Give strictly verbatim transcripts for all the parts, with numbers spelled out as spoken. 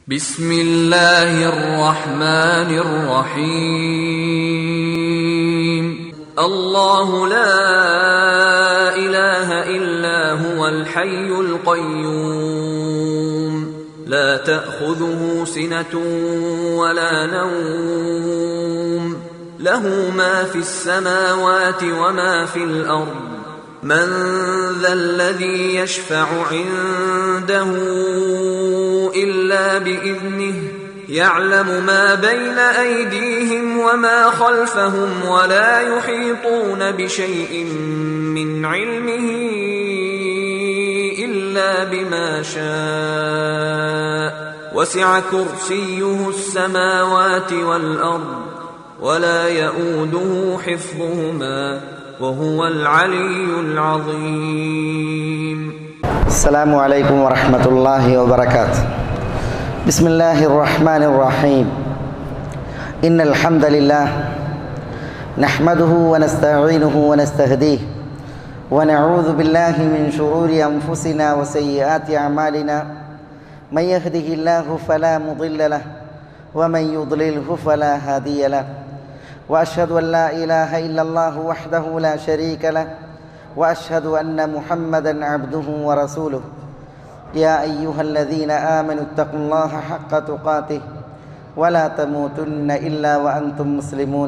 ബിസ്മില്ലാഹിർ റഹ്മാനിർ റഹീം. അല്ലാഹു ലാ ഇലാഹ ഇല്ലാ ഹുവൽ ഹയ്യുൽ ഖയ്യൂം ലാ തഅഖുദുഹു സിനതുൻ വലാ നൗം ലഹു മാ ഫിസ് സമാവാതി വമാ ഫിൽ അർദ് من ذا الذي يشفع عنده إلا بإذنه يعلم ما بين أيديهم وما خلفهم ولا يحيطون بشيء من علمه إلا بما شاء وسع كرسيه السماوات والأرض ولا يؤوده حفظهما وهو العلي العظيم. السلام عليكم ورحمة الله وبركاته. بسم الله الرحمن الرحيم. إن الحمد لله نحمده ونستعينه ونستهديه ونعوذ بالله من شرور أنفسنا وسيئات أعمالنا. من يهده الله فلا مضل له ومن يضلله فلا هادي له. وأشهد أن لا إله إلا الله وحده لا شريك له وأشهد أن محمدًا عبده ورسوله. يا أيها الذين آمنوا اتقوا الله حق تقاته ولا تموتن إلا وأنتم مسلمون.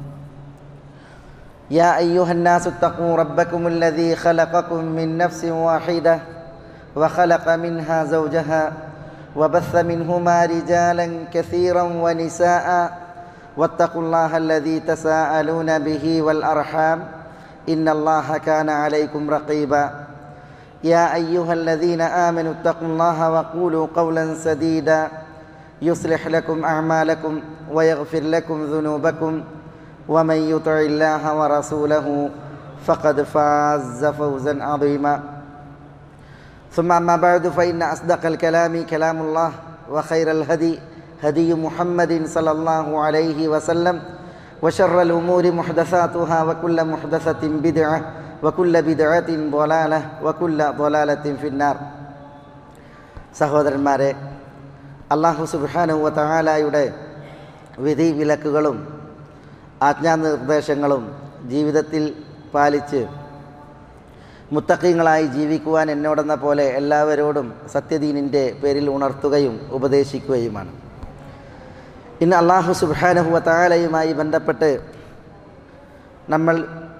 يا أيها الناس اتقوا ربكم الذي خلقكم من نفس واحدة وخلق منها زوجها وبث منهما رجالا كثيرا ونساء واتقوا الله الذي تساءلون به والأرحام إن الله كان عليكم رقيبا. يا أيها الذين آمنوا اتقوا الله وقولوا قولا سديدا يصلح لكم أعمالكم ويغفر لكم ذنوبكم ومن يطع الله ورسوله فقد فاز فوزا عظيما. ثم أما بعد فإن أصدق الكلام كلام الله وخير الهدي هدي محمد صلى الله عليه وسلم وشر الأمور محدثاتها وكل محدثة بدعة وكل بدعة ضلالة وكل ضلالة في النار. സഹോദരന്മാരെ, അല്ലാഹു സുബ്ഹാനഹു വ തആലയുടെ വിധി വിലക്കുകളും ആജ്ഞാനിർദ്ദേശങ്ങളും ജീവിതത്തിൽ പാലിച്ച് മുത്തഖീങ്ങളായി ജീവിക്കുവാൻ എന്നോടെന്ന പോലെ എല്ലാവരോടും സത്യദീനിൻ്റെ പേരിൽ ഉണർത്തുകയും ഉപദേശിക്കുകയുമാണ്. ഇന്ന് അല്ലാഹു സുബ്ഹാനഹു വ തആലയുമായി ബന്ധപ്പെട്ട് നമ്മൾ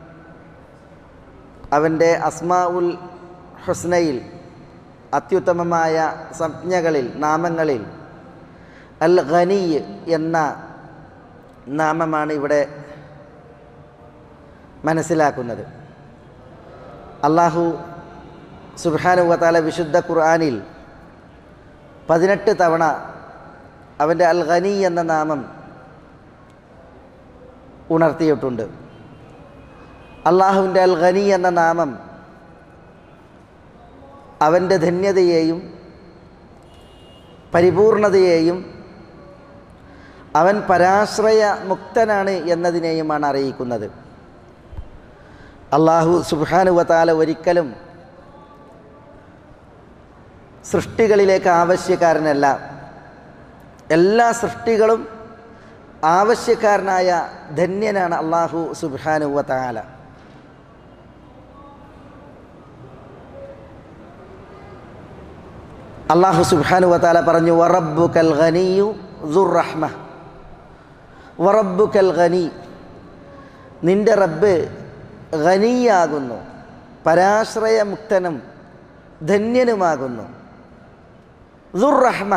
അവൻ്റെ അസ്മാഉൽ ഹുസ്നയിൽ അത്യുത്തമമായ സംജ്ഞകളിൽ നാമങ്ങളിൽ അൽ ഗനി എന്ന നാമമാണ് ഇവിടെ മനസ്സിലാക്കുന്നത്. അല്ലാഹു സുബ്ഹാനഹു വ തആല വിശുദ്ധ ഖുർആനിൽ പതിനെട്ട് തവണ അവൻ്റെ അൽ ഗനി എന്ന നാമം ഉണർത്തിയിട്ടുണ്ട്. അള്ളാഹുവിൻ്റെ അൽ ഗനി എന്ന നാമം അവൻ്റെ ധന്യതയെയും പരിപൂർണതയെയും അവൻ പരാശ്രയ മുക്തനാണ് എന്നതിനെയുമാണ് അറിയിക്കുന്നത്. അള്ളാഹു സുബ്ഹാനഹു വ തആല ഒരിക്കലും സൃഷ്ടികളിലേക്ക് ആവശ്യക്കാരനല്ല. എല്ലാ സൃഷ്ടികളും ആവശ്യക്കാരനായ ധന്യനാണ് അല്ലാഹു സുബ്ഹാനഹു വ തആല. അല്ലാഹു സുബ്ഹാനഹു വ തആല പറഞ്ഞു, വറബ്ബുകൽ ഗനിയ്യു ദുർ റഹ്മ. വറബ്ബുകൽ ഗനി, നിന്റെ റബ്ബ് ഗനിയാകുന്നു, പരാശ്രയമുക്തനും ധന്യനുമാകുന്നു. ദുർ റഹ്മ,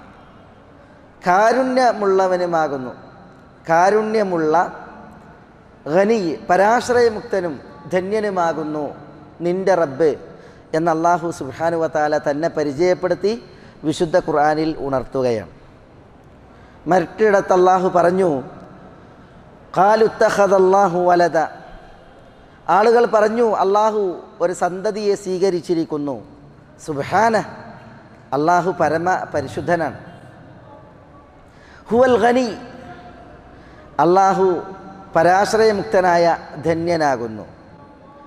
കാരുണ്യമുള്ളവനുമാകുന്നു. കാരുണ്യമുള്ള ഗനി, പരാശ്രയമുക്തനും ധന്യനുമാകുന്നു നിൻ്റെ റബ്ബ് എന്ന് അല്ലാഹു സുബ്ഹാനഹു വ തആല തന്നെ പരിചയപ്പെടുത്തി വിശുദ്ധ ഖുർആനിൽ ഉണർത്തുകയാണ്. മറ്റിടത്ത് അല്ലാഹു പറഞ്ഞു, ഖാലു ഇത്തഖദല്ലാഹു വലദ, ആളുകൾ പറഞ്ഞു അല്ലാഹു ഒരു സന്തതിയെ സ്വീകരിച്ചിരിക്കുന്നു. സുബ്ഹാനഹ്, അല്ലാഹു പരമ പരിശുദ്ധനാണ്. ഹുവൽ ഗനി, അല്ലാഹു പരാശ്രയമുക്തനായ ധന്യനാകുന്നു.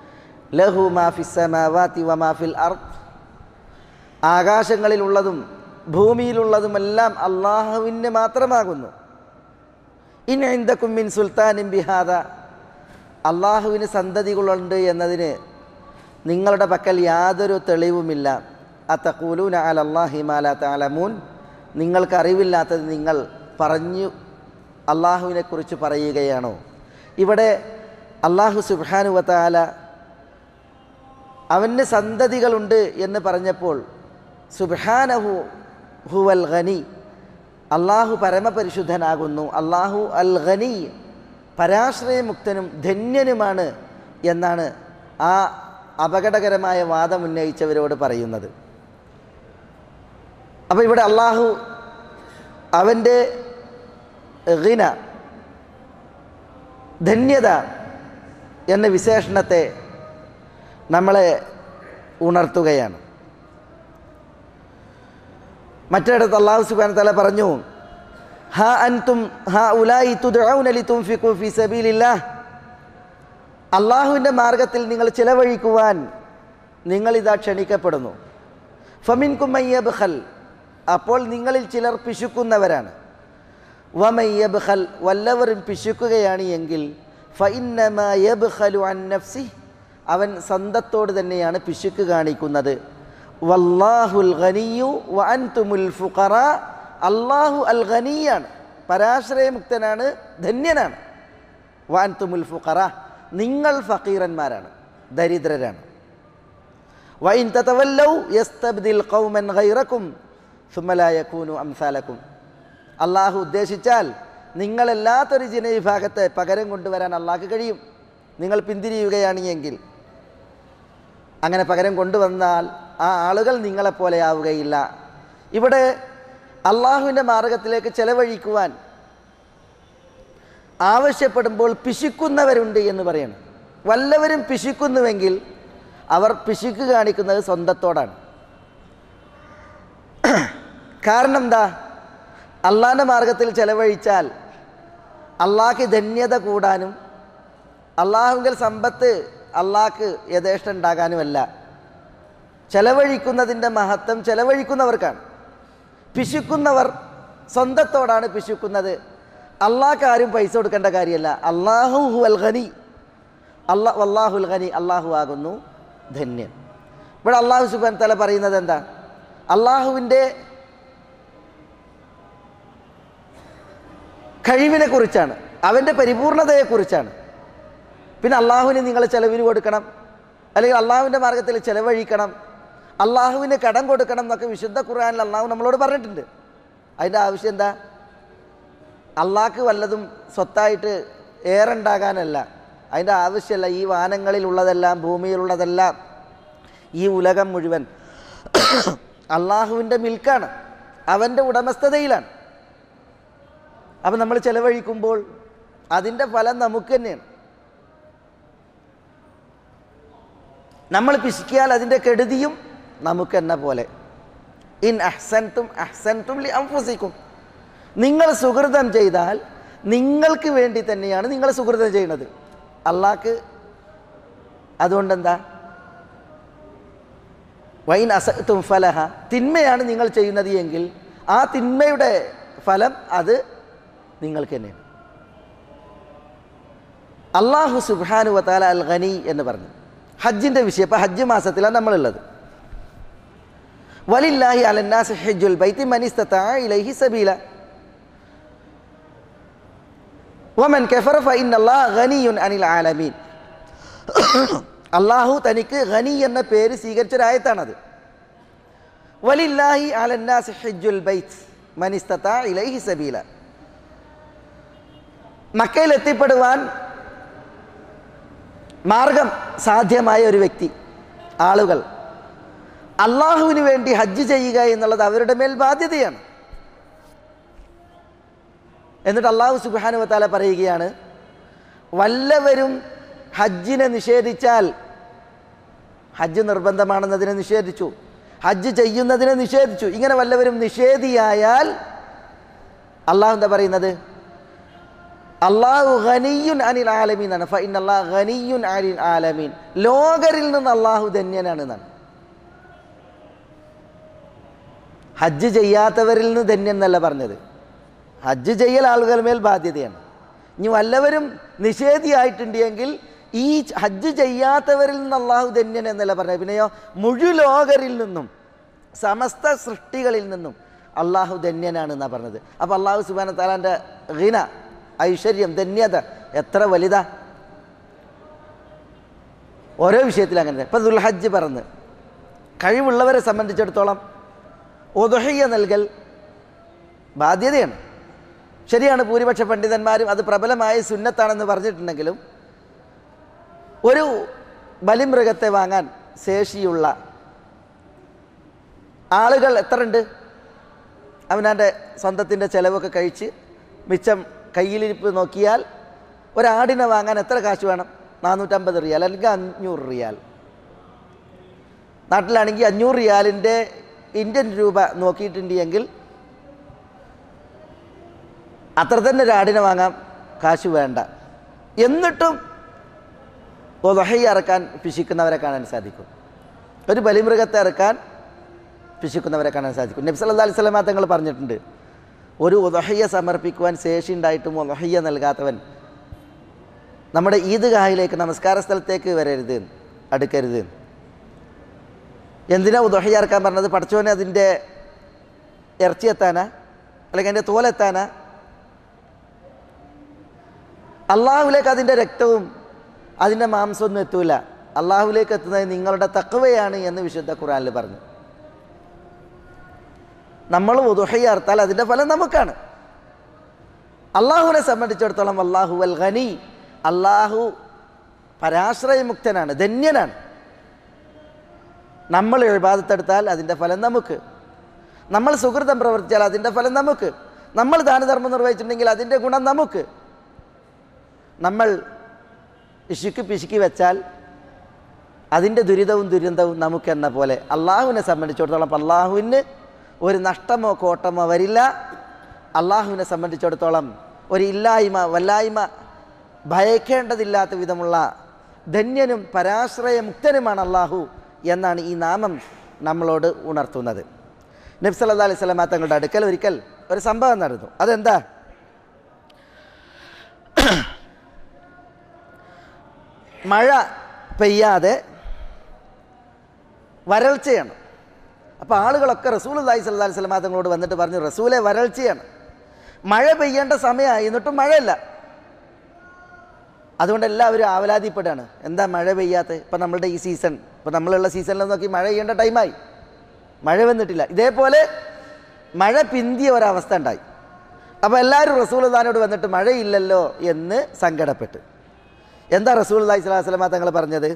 ലഹു മാ ഫിസ് സമാവാതി വമാ ഫിൽ അർദ്, ആകാശങ്ങളിലുള്ളതും ഭൂമിയിലുള്ളതുമെല്ലാം അള്ളാഹുവിന് മാത്രമാകുന്നു. ഇൻ ഇൻദകും മിൻ സുൽത്താനിൻ ബിഹാദ, അള്ളാഹുവിന് സന്തതികളുണ്ട് എന്നതിന് നിങ്ങളുടെ പക്കൽ യാതൊരു തെളിവുമില്ല. അതഖൂലൂന അലല്ലാഹി മാ ലാ തഅലമൂൻ, നിങ്ങൾക്ക് അറിവില്ലാത്തത് നിങ്ങൾ പറഞ്ഞു അള്ളാഹുവിനെക്കുറിച്ച് പറയുകയാണോ? ഇവിടെ അള്ളാഹു സുബ്ഹാനഹു വ തആല അവന് സന്തതികളുണ്ട് എന്ന് പറഞ്ഞപ്പോൾ സുബ്ഹാനഹു ഹുവൽ ഗനി, അള്ളാഹു പരമപരിശുദ്ധനാകുന്നു, അള്ളാഹു അൽ ഗനി പരാശ്രയമുക്തനും ധന്യനുമാണ് എന്നാണ് ആ അപകടകരമായ വാദം ഉന്നയിച്ചവരോട് പറയുന്നത്. അപ്പോൾ ഇവിടെ അള്ളാഹു അവൻ്റെ ഗിന, ധന്യത എന്ന വിശേഷണത്തെ നമ്മളെ ഉണർത്തുകയാണ്. മറ്റിടത്ത് അല്ലാഹു സുബ്ഹാനഹു വ തആല പറഞ്ഞു, ഹാ അൻതും ഹാ ഉലായി തുദ്ഊന ലിതുൻഫിഖൂ ഫീ സബീലില്ലാഹ്, അള്ളാഹുവിൻ്റെ മാർഗത്തിൽ നിങ്ങൾ ചിലവഴിക്കുവാൻ നിങ്ങളിതാ ക്ഷണിക്കപ്പെടുന്നു. ഫമിൻകും മൻ യബ്ഖൽ, അപ്പോൾ നിങ്ങളിൽ ചിലർ പിശുക്കുന്നവരാണ്. വമൻ യബ്ഖൽ, വല്ലവരും പിശുക്കുകയാണ് എങ്കിൽ ഫഇന്നമാ യബ്ഖലു അൻ നഫ്സിഹി, അവൻ സ്വന്തത്തോട് തന്നെയാണ് പിശുക്ക് കാണിക്കുന്നത്. വല്ലാഹുൽ ഗനിയ്യു വ അൻതുമുൽ ഫുഖറാ, അല്ലാഹു അൽ ഗനിയാണ്, പരാശ്രയമുക്തനാണ്, ധന്യനാണ്. വ അൻതുമുൽ ഫുഖറാ, നിങ്ങൾ ഫഖീറന്മാരാണ്, ദരിദ്രരാണ്. വ ഇൻ തതവല്ലൗ യസ്തബ്ദിൽ ഖൗമൻ ഗൈറകും സുമ്മ ലാ യകൂനു അംസാലകും, അള്ളാഹു ഉദ്ദേശിച്ചാൽ നിങ്ങളല്ലാത്തൊരു ജനവിഭാഗത്തെ പകരം കൊണ്ടുവരാൻ അള്ളാഹ്ക്ക് കഴിയും. നിങ്ങൾ പിന്തിരിയുകയാണ് എങ്കിൽ അങ്ങനെ പകരം കൊണ്ടുവന്നാൽ ആ ആളുകൾ നിങ്ങളെപ്പോലെയാവുകയില്ല. ഇവിടെ അള്ളാഹുവിൻ്റെ മാർഗത്തിലേക്ക് ചെലവഴിക്കുവാൻ ആവശ്യപ്പെടുമ്പോൾ പിശുക്കുന്നവരുണ്ട് എന്ന് പറയണം. വല്ലവരും പിശുക്കുന്നുവെങ്കിൽ അവർ പിശുക്ക് കാണിക്കുന്നത് സ്വന്തത്തോടാണ്. കാരണം എന്താ? അള്ളാഹിൻ്റെ മാർഗത്തിൽ ചെലവഴിച്ചാൽ അള്ളാഹ്ക്ക് ധന്യത കൂടാനും അള്ളാഹുവിൽ സമ്പത്ത് അള്ളാഹ്ക്ക് യഥേഷ്ടം ഉണ്ടാകാനുമല്ല. ചെലവഴിക്കുന്നതിൻ്റെ മഹത്വം ചെലവഴിക്കുന്നവർക്കാണ്. പിശുക്കുന്നവർ സ്വന്തത്തോടാണ് പിശുക്കുന്നത്. അള്ളാഹ്ക്ക് ആരും പൈസ കൊടുക്കേണ്ട കാര്യമല്ല. അള്ളാഹു ഹുവൽ ഗനി, അല്ലാ വല്ലാഹുൽ ഗനി, അള്ളാഹു ആകുന്നു ധന്യൻ. ഇവിടെ അള്ളാഹു സുബ്ഹാനഹു വ തആല പറയുന്നത് എന്താ? അള്ളാഹുവിൻ്റെ കഴിവിനെ കുറിച്ചാണ്, അവൻ്റെ പരിപൂർണതയെക്കുറിച്ചാണ്. പിന്നെ അള്ളാഹുവിന് നിങ്ങൾ ചെലവിന് കൊടുക്കണം, അല്ലെങ്കിൽ അള്ളാഹുവിൻ്റെ മാർഗത്തിൽ ചെലവഴിക്കണം, അള്ളാഹുവിന് കടം കൊടുക്കണം എന്നൊക്കെ വിശുദ്ധ ഖുർആനിൽ അള്ളാഹു നമ്മളോട് പറഞ്ഞിട്ടുണ്ട്. അതിൻ്റെ ആവശ്യം എന്താ? അള്ളാഹ്ക്ക് വല്ലതും സ്വത്തായിട്ട് ഏറെ ഉണ്ടാകാനല്ല, അതിൻ്റെ ആവശ്യമല്ല. ഈ വാനങ്ങളിലുള്ളതെല്ലാം ഭൂമിയിലുള്ളതെല്ലാം ഈ ഉലകം മുഴുവൻ അള്ളാഹുവിൻ്റെ മിൽക്കാണ്, അവൻ്റെ ഉടമസ്ഥതയിലാണ്. അപ്പം നമ്മൾ ചെലവഴിക്കുമ്പോൾ അതിൻ്റെ ഫലം നമുക്ക് തന്നെയാണ്. നമ്മൾ പിശിക്കിയാൽ അതിൻ്റെ കെടുതിയും നമുക്ക് എന്ന പോലെ. ഇൻ അഹ്സൻതും അഹ്സൻതും ലി അൻഫുസിക്കും, നിങ്ങൾ സുഹൃതം ചെയ്താൽ നിങ്ങൾക്ക് വേണ്ടി തന്നെയാണ് നിങ്ങൾ സുഹൃതം ചെയ്യുന്നത്. അള്ളാഹ്ക്ക് അതുകൊണ്ടെന്താ? വൈൻ അസഅ്തും ഫലഹ, തിന്മയാണ് നിങ്ങൾ ചെയ്യുന്നത് എങ്കിൽ ആ തിന്മയുടെ ഫലം അത് നിങ്ങൾക്ക് തന്നെയാണ്. അള്ളാഹു സുബ്ഹാനഹു വ തആല അൽ ഗനി എന്ന് പറഞ്ഞു. ഹജ്ജിൻ്റെ വിഷയം, ഇപ്പോൾ ഹജ്ജ് മാസത്തിലാണ് നമ്മളുള്ളത്. വലില്ലാഹി അലന്നാസി ഹജ്ജുൽ ബൈത്തി മൻ ഇസ്തതഅ ഇലൈഹി സബീല വമൻ കഫറ ഫഇന്നല്ലാഹ ഗനിയ്യുൻ അനിൽ ആലമീൻ. അള്ളാഹു തനിക്ക് ഗനി എന്ന പേര് സ്വീകരിച്ചൊരായത്താണത്. വലില്ലാഹി അലന്നാസി ഹജ്ജുൽ ബൈത്ത് മൻ ഇസ്തതഅ ഇലൈഹി സബീല. മക്കയിൽ എത്തിപ്പെടുവാൻ മാർഗം സാധ്യമായ ഒരു വ്യക്തി, ആളുകൾ അള്ളാഹുവിന് വേണ്ടി ഹജ്ജ് ചെയ്യുക എന്നുള്ളത് അവരുടെ മേൽ ബാധ്യതയാണ്. എന്നിട്ട് അള്ളാഹു സുബ്ഹാനഹു വ തആല പറയുകയാണ്, വല്ലവരും ഹജ്ജിനെ നിഷേധിച്ചാൽ, ഹജ്ജ് നിർബന്ധമാണെന്നതിനെ നിഷേധിച്ചു, ഹജ്ജ് ചെയ്യുന്നതിനെ നിഷേധിച്ചു, ഇങ്ങനെ വല്ലവരും നിഷേധിയായാൽ അള്ളാഹു എന്താ പറയുന്നത്? അള്ളാഹു ഗനിയ്യുൻ അനിൽ ആലമീൻ ആണ്. ഫഇന്നല്ലാഹ ഗനിയ്യുൻ അനിൽ ആലമീൻ, ലോകരിൽ നിന്ന് അള്ളാഹു ധന്യനാണ് എന്നാണ്. ഹജ്ജ് ചെയ്യാത്തവരിൽ നിന്ന് ധന്യം എന്നല്ല പറഞ്ഞത്. ഹജ്ജ് ചെയ്യൽ ആളുകളുടെ മേൽ ബാധ്യതയാണ്. ഇനി വല്ലവരും നിഷേധിയായിട്ടുണ്ട് എങ്കിൽ ഈ ഹജ്ജ് ചെയ്യാത്തവരിൽ നിന്ന് അള്ളാഹു ധന്യൻ എന്നല്ല പറഞ്ഞത്. പിന്നെയോ മുഴുലോകരിൽ നിന്നും സമസ്ത സൃഷ്ടികളിൽ നിന്നും അള്ളാഹു ധന്യനാണെന്നാണ് പറഞ്ഞത്. അപ്പോൾ അള്ളാഹു സുബ്ഹാനഹു വ തആലാൻ്റെ ഗിന, ഐശ്വര്യം, ധന്യത എത്ര വലുതാ! ഓരോ വിഷയത്തിൽ അങ്ങനെ. ഇപ്പം ദുൽഹജ്ജ് പറഞ്ഞ് കഴിവുള്ളവരെ സംബന്ധിച്ചിടത്തോളം ഉദ്ഹിയ്യ നൽകൽ ബാധ്യതയാണ്. ശരിയാണ്, ഭൂരിപക്ഷ പണ്ഡിതന്മാരും അത് പ്രബലമായ സുന്നത്താണെന്ന് പറഞ്ഞിട്ടുണ്ടെങ്കിലും ഒരു ബലിമൃഗത്തെ വാങ്ങാൻ ശേഷിയുള്ള ആളുകൾ എത്ര ഉണ്ട്? അവനാൻ്റെ സ്വന്തത്തിൻ്റെ ചിലവൊക്കെ കഴിച്ച് മിച്ചം കയ്യിലിരിപ്പ് നോക്കിയാൽ ഒരാടിനെ വാങ്ങാൻ എത്ര കാശ് വേണം? നാനൂറ്റമ്പത് റിയാൽ അല്ലെങ്കിൽ അഞ്ഞൂറ് റിയാൽ. നാട്ടിലാണെങ്കിൽ അഞ്ഞൂറ് റിയാലിൻ്റെ ഇന്ത്യൻ രൂപ നോക്കിയിട്ടുണ്ടെങ്കിൽ അത്ര തന്നെ ഒരാടിനെ വാങ്ങാൻ കാശ് വേണ്ട. എന്നിട്ടും ഉദ്ഹിയ്യ ഇറക്കാൻ പിശിക്കുന്നവരെ കാണാൻ സാധിക്കും. ഒരു ബലിമൃഗത്തെ ഇറക്കാൻ പിശിക്കുന്നവരെ കാണാൻ സാധിക്കും. നബി സല്ലല്ലാഹു അലൈഹി വസല്ലം തങ്ങൾ പറഞ്ഞിട്ടുണ്ട്, ഒരു ഉദ്ഹിയ്യ സമർപ്പിക്കുവാൻ ശേഷി ഉണ്ടായിട്ടും ഉദ്ഹിയ്യ നൽകാത്തവൻ നമ്മുടെ ഈദ്ഗാഹിലേക്ക്, നമസ്കാര സ്ഥലത്തേക്ക് വരരുത്, അടുക്കരുത്. എന്തിനാ ഉദ്ഹിയ്യ ഇറക്കാൻ പറഞ്ഞത്? പടച്ചോനെ അതിൻ്റെ ഇറച്ചി എത്താനാ അല്ലെങ്കിൽ അതിൻ്റെ തോലെത്താനാ? അള്ളാഹുവിലേക്ക് അതിൻ്റെ രക്തവും അതിൻ്റെ മാംസമൊന്നും എത്തൂല. അള്ളാഹുവിലേക്ക് എത്തുന്നത് നിങ്ങളുടെ തഖ്വയാണ് എന്ന് വിശുദ്ധ ഖുർആനിൽ പറഞ്ഞു. നമ്മൾ ഉദ്ഹിയ്യ അറുത്താൽ അതിൻ്റെ ഫലം നമുക്കാണ്. അള്ളാഹുവിനെ സംബന്ധിച്ചിടത്തോളം അല്ലാഹു അൽ ഗനി, അള്ളാഹു പരാശ്രയമുക്തനാണ്, ധന്യനാണ്. നമ്മൾ ഇബാദത്തെടുത്താൽ അതിൻ്റെ ഫലം നമുക്ക്, നമ്മൾ സുഹൃതം പ്രവർത്തിച്ചാൽ അതിൻ്റെ ഫലം നമുക്ക്, നമ്മൾ ദാനധർമ്മം നിർവഹിച്ചിട്ടുണ്ടെങ്കിൽ അതിൻ്റെ ഗുണം നമുക്ക്. നമ്മൾ ഇശുക്ക് പിശുക്കി വെച്ചാൽ അതിൻ്റെ ദുരിതവും ദുരന്തവും നമുക്കെന്ന പോലെ അള്ളാഹുവിനെ സംബന്ധിച്ചിടത്തോളം അള്ളാഹുവിന് ഒരു നഷ്ടമോ കോട്ടമോ വരില്ല. അള്ളാഹുവിനെ സംബന്ധിച്ചിടത്തോളം ഒരു ഇല്ലായ്മ വല്ലായ്മ ഭയക്കേണ്ടതില്ലാത്ത വിധമുള്ള ധന്യനും പരാശ്രയമുക്തനുമാണ് അള്ളാഹു എന്നാണ് ഈ നാമം നമ്മളോട് ഉണർത്തുന്നത്. നബി സല്ലല്ലാഹു അലൈഹി വസല്ലം തങ്ങളുടെ അടുക്കൽ ഒരിക്കൽ ഒരു സംഭവം നടന്നു. അതെന്താ? മഴ പെയ്യാതെ വരൾച്ചയാണ്. അപ്പോൾ ആളുകളൊക്കെ റസൂലുള്ളാഹി സ്വല്ലല്ലാഹു അലൈഹി വസല്ലം തങ്ങളോട് വന്നിട്ട് പറഞ്ഞു, റസൂലെ വരൾച്ചയാണ്, മഴ പെയ്യേണ്ട സമയമായി, എന്നിട്ടും മഴയില്ല. അതുകൊണ്ട് എല്ലാവരും ആവലാതിപ്പെടാണ്, എന്താ മഴ പെയ്യാത്ത? ഇപ്പം നമ്മളുടെ ഈ സീസൺ, ഇപ്പം നമ്മളുള്ള സീസണിൽ നോക്കി മഴ പെയ്യേണ്ട ടൈമായി, മഴ വന്നിട്ടില്ല. ഇതേപോലെ മഴ പിന്തിയ ഒരവസ്ഥ ഉണ്ടായി. അപ്പോൾ എല്ലാവരും റസൂലുള്ളാഹിനോട് വന്നിട്ട് മഴയില്ലല്ലോ എന്ന് സങ്കടപ്പെട്ട്. എന്താ റസൂലുള്ളാഹി സ്വല്ലല്ലാഹു അലൈഹി വസല്ലം തങ്ങൾ പറഞ്ഞത്?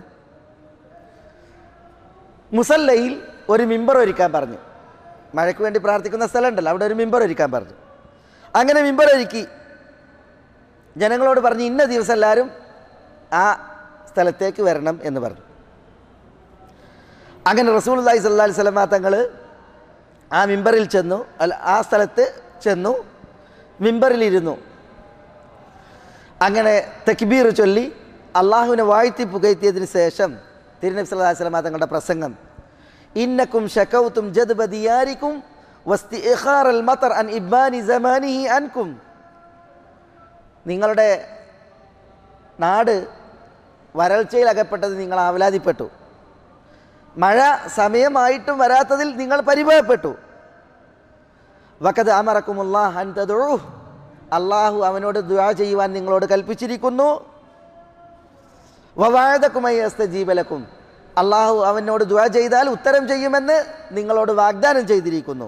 മുസല്ലയിൽ ഒരു മിമ്പർ ഒരുക്കാൻ പറഞ്ഞു. മഴയ്ക്ക് വേണ്ടി പ്രാർത്ഥിക്കുന്ന സ്ഥലമുണ്ടല്ലോ, അവിടെ ഒരു മിമ്പർ ഒരുക്കാൻ പറഞ്ഞു. അങ്ങനെ മിമ്പർ ഒരുക്കി ജനങ്ങളോട് പറഞ്ഞു, ഇന്ന ദിവസം എല്ലാവരും ആ സ്ഥലത്തേക്ക് വരണം എന്ന് പറഞ്ഞു. അങ്ങനെ റസൂലുള്ളാഹി സ്വല്ലല്ലാഹു അലൈഹി വസല്ലം തങ്ങൾ ആ മിമ്പറിൽ ചെന്നു, അല്ല ആ സ്ഥലത്ത് ചെന്നു, മിമ്പറിലിരുന്നു. അങ്ങനെ തക്ബീർ ചൊല്ലി അള്ളാഹുവിനെ വാഴ്ത്തി പുകഴ്ത്തിയതിന് ശേഷം തിരുനബി സല്ലല്ലാഹു അലൈഹി വസല്ലം തങ്ങളുടെ പ്രസംഗം, ഇന്നക്കും ശകൗതും ജദ്ബ ദിയാരിക്കും വസ്തിഖാറൽ മതർ അൻ ഇബ്ബാനി സമാനിഹി അൻകും. നിങ്ങളുടെ നാട് വരൾച്ചയിൽ അകപ്പെട്ടത് നിങ്ങൾ ആവലാതിപ്പെട്ടു, മഴ സമയമായിട്ടും വരാത്തതിൽ നിങ്ങൾ പരിഭവപ്പെട്ടു. വഖദ് അമറക്കുമുല്ലാഹ് അൻ തദ്ഉഹു, അള്ളാഹു അവനോട് ദുആ ചെയ്യുവാൻ നിങ്ങളോട് കൽപ്പിച്ചിരിക്കുന്നു. വവഅദകും അയസ്തജീബ ലക്കും, അള്ളാഹു അവനോട് ദുആ ചെയ്താൽ ഉത്തരം ചെയ്യുമെന്ന് നിങ്ങളോട് വാഗ്ദാനം ചെയ്തിരിക്കുന്നു.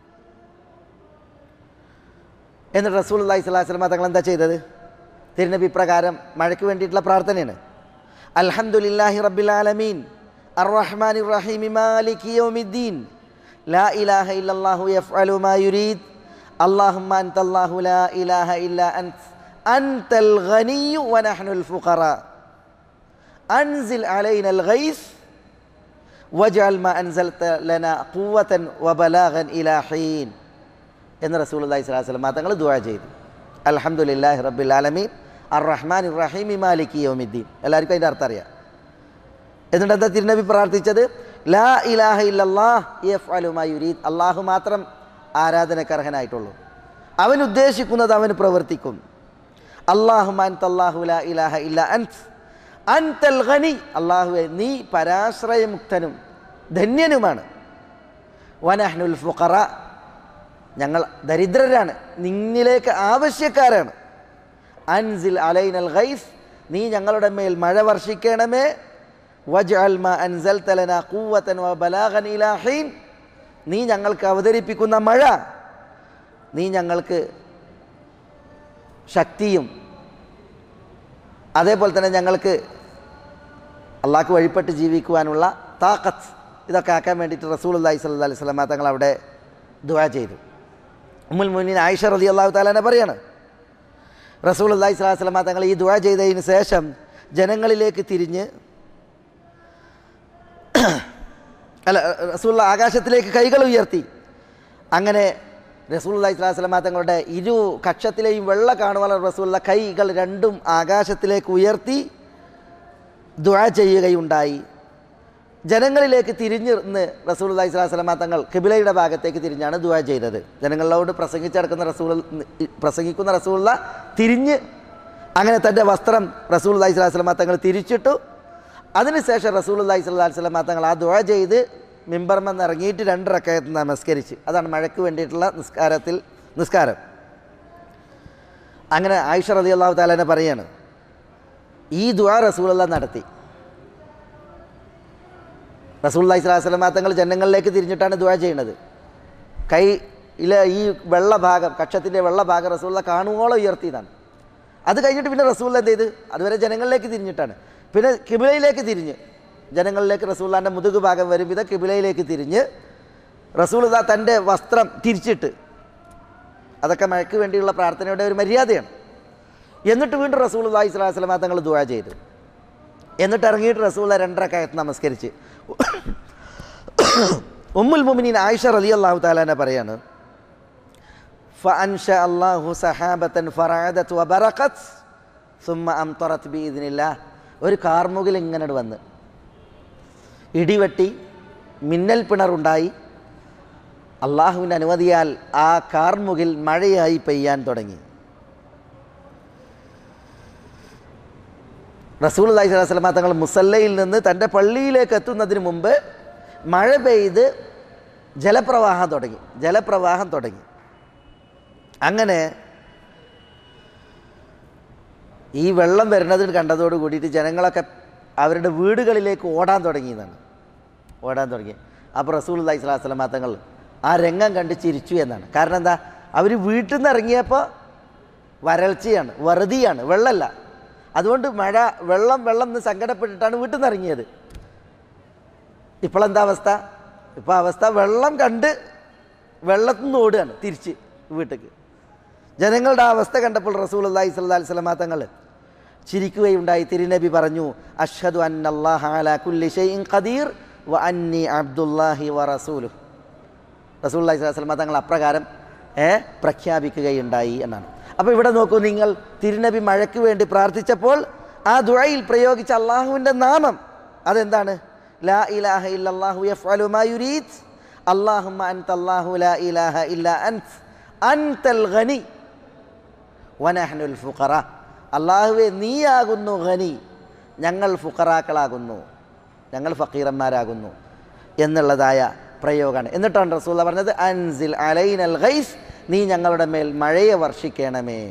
എന്നിട്ട് റസൂലുള്ളാഹി സ്വല്ലല്ലാഹു അലൈഹി വസല്ലം തങ്ങൾ എന്താ ചെയ്തത്? തിരുനബി പ്രകാരം മഴയ്ക്ക് വേണ്ടിയിട്ടുള്ള പ്രാർത്ഥനയാണ്. അൽഹംദുലില്ലാഹി റബ്ബിൽ ആലമീൻ അർറഹ്മാനിർ റഹീം മാലികി യൗമിദ്ദീൻ ലാ ഇലാഹ ഇല്ലല്ലാഹു യഫ്അലു മാ യുരീദ് അല്ലാഹുമ്മ അൻതല്ലാഹു ലാ ഇലാഹ ഇല്ലാ അൻത അൻതൽ ഗനിയ്യു വ നഹ്നുൽ ഫുഖറാ അൻസിൽ അലൈനൽ ഗൈസ് വജഅൽ മാ അൻസൽത ലനാ ഖുവ്വതൻ വ ബലാഗൻ ഇലാ ഹീൻ എന്ന് റസൂലുള്ളാഹി സ്വല്ലല്ലാഹു അലൈഹി വസല്ലം തങ്ങൾ ദുആ ചെയ്തു. അൽഹംദുലില്ലാഹി റബ്ബിൽ ആലമീൻ അർറഹ്മാനിർ റഹീം മാലികി യൗമിദ്ദീൻ. എല്ലാവർക്കും അതിൻ്റെ അർത്ഥം അറിയാം. എന്നിട്ട് എന്താ തിരുനബി പ്രാർത്ഥിച്ചത്? ലാ ഇലാഹ ഇല്ലല്ലാഹ് യഫ്അലു മാ യുരീദ്. അള്ളാഹു മാത്രം ആരാധനയ്ക്ക് അർഹനായിട്ടുള്ളൂ. അവൻ ഉദ്ദേശിക്കുന്നത് അവൻ പ്രവർത്തിക്കും. അല്ലാഹുമ്മ അൻതല്ലാഹു ലാ ഇലാഹ ഇല്ല അൻത അൻതൽ ഗനി. അല്ലാഹുവേ നീ പരാശ്രയമുക്തനും ധന്യനുമാണ്. വനഹ്നുൽ ഫുഖറ, ഞങ്ങൾ ദരിദ്രരാണ്, നിന്നിലേക്ക് ആവശ്യക്കാരാണ്. അൻസിൽ അലൈനൽ ഗൈസ്, നീ ഞങ്ങളുടെ മേൽ മഴ വർഷിക്കണമേ. വജ്അൽ മാ അൻസൽത ലനാ ഖുവ്വതൻ വബലാഗൻ ഇലാ ഹീൻ, നീ ഞങ്ങൾക്ക് അവതരിപ്പിക്കുന്ന മഴ നീ ഞങ്ങൾക്ക് ശക്തിയും അതേപോലെ തന്നെ ഞങ്ങൾക്ക് അള്ളാഹ്ക്ക് വഴിപ്പെട്ട് ജീവിക്കുവാനുള്ള താഖത്ത് ഇതൊക്കെ ആക്കാൻ വേണ്ടിയിട്ട് റസൂലുള്ളാഹി സ്വല്ലല്ലാഹു അലൈഹി വസല്ലം തങ്ങൾ അവിടെ ദുആ ചെയ്തു. ഉമ്മുൽ മുഅ്മിനീൻ ആയിഷ റളിയല്ലാഹു തആല പറയാണ്, റസൂലുള്ളാഹി സ്വല്ലല്ലാഹു അലൈഹി വസല്ലം തങ്ങൾ ഈ ദുആ ചെയ്തതിന് ശേഷം ജനങ്ങളിലേക്ക് തിരിഞ്ഞ് അല്ല റസൂലുള്ള ആകാശത്തിലേക്ക് കൈകൾ ഉയർത്തി. അങ്ങനെ റസൂലുള്ളാഹി സ്വല്ലല്ലാഹു അലൈഹി വസല്ലം തങ്ങളുടെ ഇരു കക്ഷത്തിലെയും വെള്ള കാണുവാൻ റസൂലുള്ള കൈകൾ രണ്ടും ആകാശത്തിലേക്ക് ഉയർത്തി ദുആ ചെയ്യുകയുണ്ടായി. ജനങ്ങളിലേക്ക് തിരിഞ്ഞിരുന്ന് റസൂലുള്ളാഹി സ്വല്ലല്ലാഹു അലൈഹി വസല്ലം തങ്ങൾ ഖിബ്ലയുടെ ഭാഗത്തേക്ക് തിരിഞ്ഞാണ് ദുആ ചെയ്തത്. ജനങ്ങളോട് പ്രസംഗിച്ചടക്കുന്ന റസൂൽ പ്രസംഗിക്കുന്ന റസൂലുള്ള തിരിഞ്ഞ് അങ്ങനെ തൻ്റെ വസ്ത്രം റസൂലുള്ളാഹി സ്വല്ലല്ലാഹു അലൈഹി വസല്ലം തങ്ങൾ തിരിച്ചിട്ടു. അതിനുശേഷം റസൂലുള്ളാഹി സ്വല്ലല്ലാഹു അലൈഹി വസല്ലം തങ്ങൾ ആ ദുആ ചെയ്ത് മിമ്പർമെന്ന് ഇറങ്ങിയിട്ട് രണ്ട് റക്അത്ത് നമസ്കരിച്ച്, അതാണ് മഴയ്ക്ക് വേണ്ടിയിട്ടുള്ള നിസ്കാരത്തിൽ നിസ്കാരം. അങ്ങനെ ആയിഷ റളിയല്ലാഹു തആല പറയാണ്, ഈ ദുആ റസൂലുള്ളാഹി നടത്തി. റസൂലുള്ളാഹി സ്വല്ലല്ലാഹു അലൈഹി വസല്ലം തങ്ങൾ ജനങ്ങളിലേക്ക് തിരിഞ്ഞിട്ടാണ് ദുആ ചെയ്യുന്നത്. കൈയിലെ ഈ വെള്ള ഭാഗം, കക്ഷത്തിൻ്റെ വെള്ള ഭാഗം റസൂലുള്ളാഹി കാണുവോളം ഉയർത്തിയതാണ്. അത് കഴിഞ്ഞിട്ട് പിന്നെ റസൂലുള്ളാഹി എന്ത് ചെയ്ത്, അതുവരെ ജനങ്ങളിലേക്ക് തിരിഞ്ഞിട്ടാണ്. പിന്നെ ഖിബ്ലയിലേക്ക് തിരിഞ്ഞ് ജനങ്ങളിലേക്ക് റസൂലുള്ളാഹിൻ്റെ മുതുക് ഭാഗം വരും വിധം ഖിബ്ലയിലേക്ക് തിരിഞ്ഞ് റസൂലുള്ളാഹി തൻ്റെ വസ്ത്രം തിരിച്ചിട്ട്, അതൊക്കെ മഴയ്ക്ക് വേണ്ടിയുള്ള പ്രാർത്ഥനയുടെ ഒരു മര്യാദയാണ്. എന്നിട്ട് വീണ്ടും റസൂലുള്ളാഹി സ്വല്ലല്ലാഹു അലൈഹി വസല്ലം തങ്ങൾ ദുആ ചെയ്തു. എന്നിട്ട് ഇറങ്ങിയിട്ട് റസൂലുള്ളാഹി രണ്ട് റക്അത്ത് നമസ്കരിച്ച്. ഉമ്മുൽ മുഅ്മിനീൻ ആയിഷ റളിയല്ലാഹു തആല പറയാണ്, ഫഅൻഷ അല്ലാഹു സഹാബതൻ ഫറഅദത് വബറഖത് സുമ്മ അംതറത് ബിഇദ്നില്ലാഹ്. ഒരു കാർമുകിൽ ഇങ്ങനെ വന്ന് ഇടിവെട്ടി മിന്നൽ പിണറുണ്ടായി. അള്ളാഹുവിൻ്റെ അനുമതിയാൽ ആ കാർമുകിൽ മഴയായി പെയ്യാൻ തുടങ്ങി. റസൂലുള്ളാഹി സ്വല്ലല്ലാഹു അലൈഹി വസല്ലം തങ്ങൾ മുസല്ലയിൽ നിന്ന് തൻ്റെ പള്ളിയിലേക്ക് എത്തുന്നതിന് മുമ്പ് മഴ പെയ്ത് ജലപ്രവാഹം തുടങ്ങി ജലപ്രവാഹം തുടങ്ങി അങ്ങനെ ഈ വെള്ളം വരുന്നതിന് കണ്ടതോട് കൂടിയിട്ട് ജനങ്ങളൊക്കെ അവരുടെ വീടുകളിലേക്ക് ഓടാൻ തുടങ്ങിയതാണ് ഓടാൻ തുടങ്ങി അപ്പോൾ റസൂലുള്ളാഹി സ്വല്ലല്ലാഹു അലൈഹി വസല്ലം തങ്ങൾ ആ രംഗം കണ്ട് ചിരിച്ചു എന്നാണ്. കാരണം എന്താ, അവർ വീട്ടിൽ നിന്ന് ഇറങ്ങിയപ്പോൾ വരൾച്ചയാണ്, വറുതിയാണ്, വെള്ളമല്ല. അതുകൊണ്ട് മഴ വെള്ളം വെള്ളം എന്ന് സങ്കടപ്പെട്ടിട്ടാണ് വീട്ടിൽ നിന്ന് ഇറങ്ങിയത്. ഇപ്പോഴെന്താ അവസ്ഥ? ഇപ്പോൾ അവസ്ഥ വെള്ളം കണ്ട് വെള്ളത്തിൽ നിന്ന് ഓടുകയാണ് തിരിച്ച് വീട്ടിലേക്ക്. ജനങ്ങളുടെ ആ അവസ്ഥ കണ്ടപ്പോൾ റസൂലുള്ളാഹി സ്വല്ലല്ലാഹു അലൈഹി വസല്ലം തങ്ങൾ ചിരിക്കുകയുണ്ടായി. തിരുനബി പറഞ്ഞു, അഷ്ഹദു അന്നല്ലാഹ അലാ കുല്ലി ഷൈഇൻ ഖദീർ വ അന്നി അബ്ദുല്ലാഹി വ റസൂലുഹു. റസൂലുള്ളാഹി സ്വല്ലല്ലാഹു അലൈഹി വസല്ലം തങ്ങൾ അപ്രകാരം ഏ പ്രഖ്യാപിക്കുകയുണ്ടായി എന്നാണ്. അപ്പോൾ ഇവിടെ നോക്കൂ നിങ്ങൾ, തിരുനബി മഴയ്ക്ക് വേണ്ടി പ്രാർത്ഥിച്ചപ്പോൾ ആ ദുആയിൽ പ്രയോഗിച്ച അള്ളാഹുവിൻ്റെ നാമം അതെന്താണ്? ലാ ഇലാഹ ഇല്ലല്ലാഹു യഫ്അലു മാ യുരീദ് അല്ലാഹുമ്മ അൻതല്ലാഹു ലാ ഇലാഹ ഇല്ലാ അൻത അൻതൽ ഗനി വനഹ്നുൽ ഫുഖറ. അള്ളാഹുവേ നീയാകുന്നു ഗനി, ഞങ്ങൾ ഫുഖറാക്കളാകുന്നു, ഞങ്ങൾ ഫക്കീറന്മാരാകുന്നു എന്നുള്ളതായ പ്രയോഗമാണ്. എന്നിട്ടാണ് റസൂലുള്ളാഹി പറഞ്ഞത്, അൻസിൽ അലൈനൽ ഗൈസ്, നീ ഞങ്ങളുടെ മേൽ മഴയെ വർഷിക്കണമേ.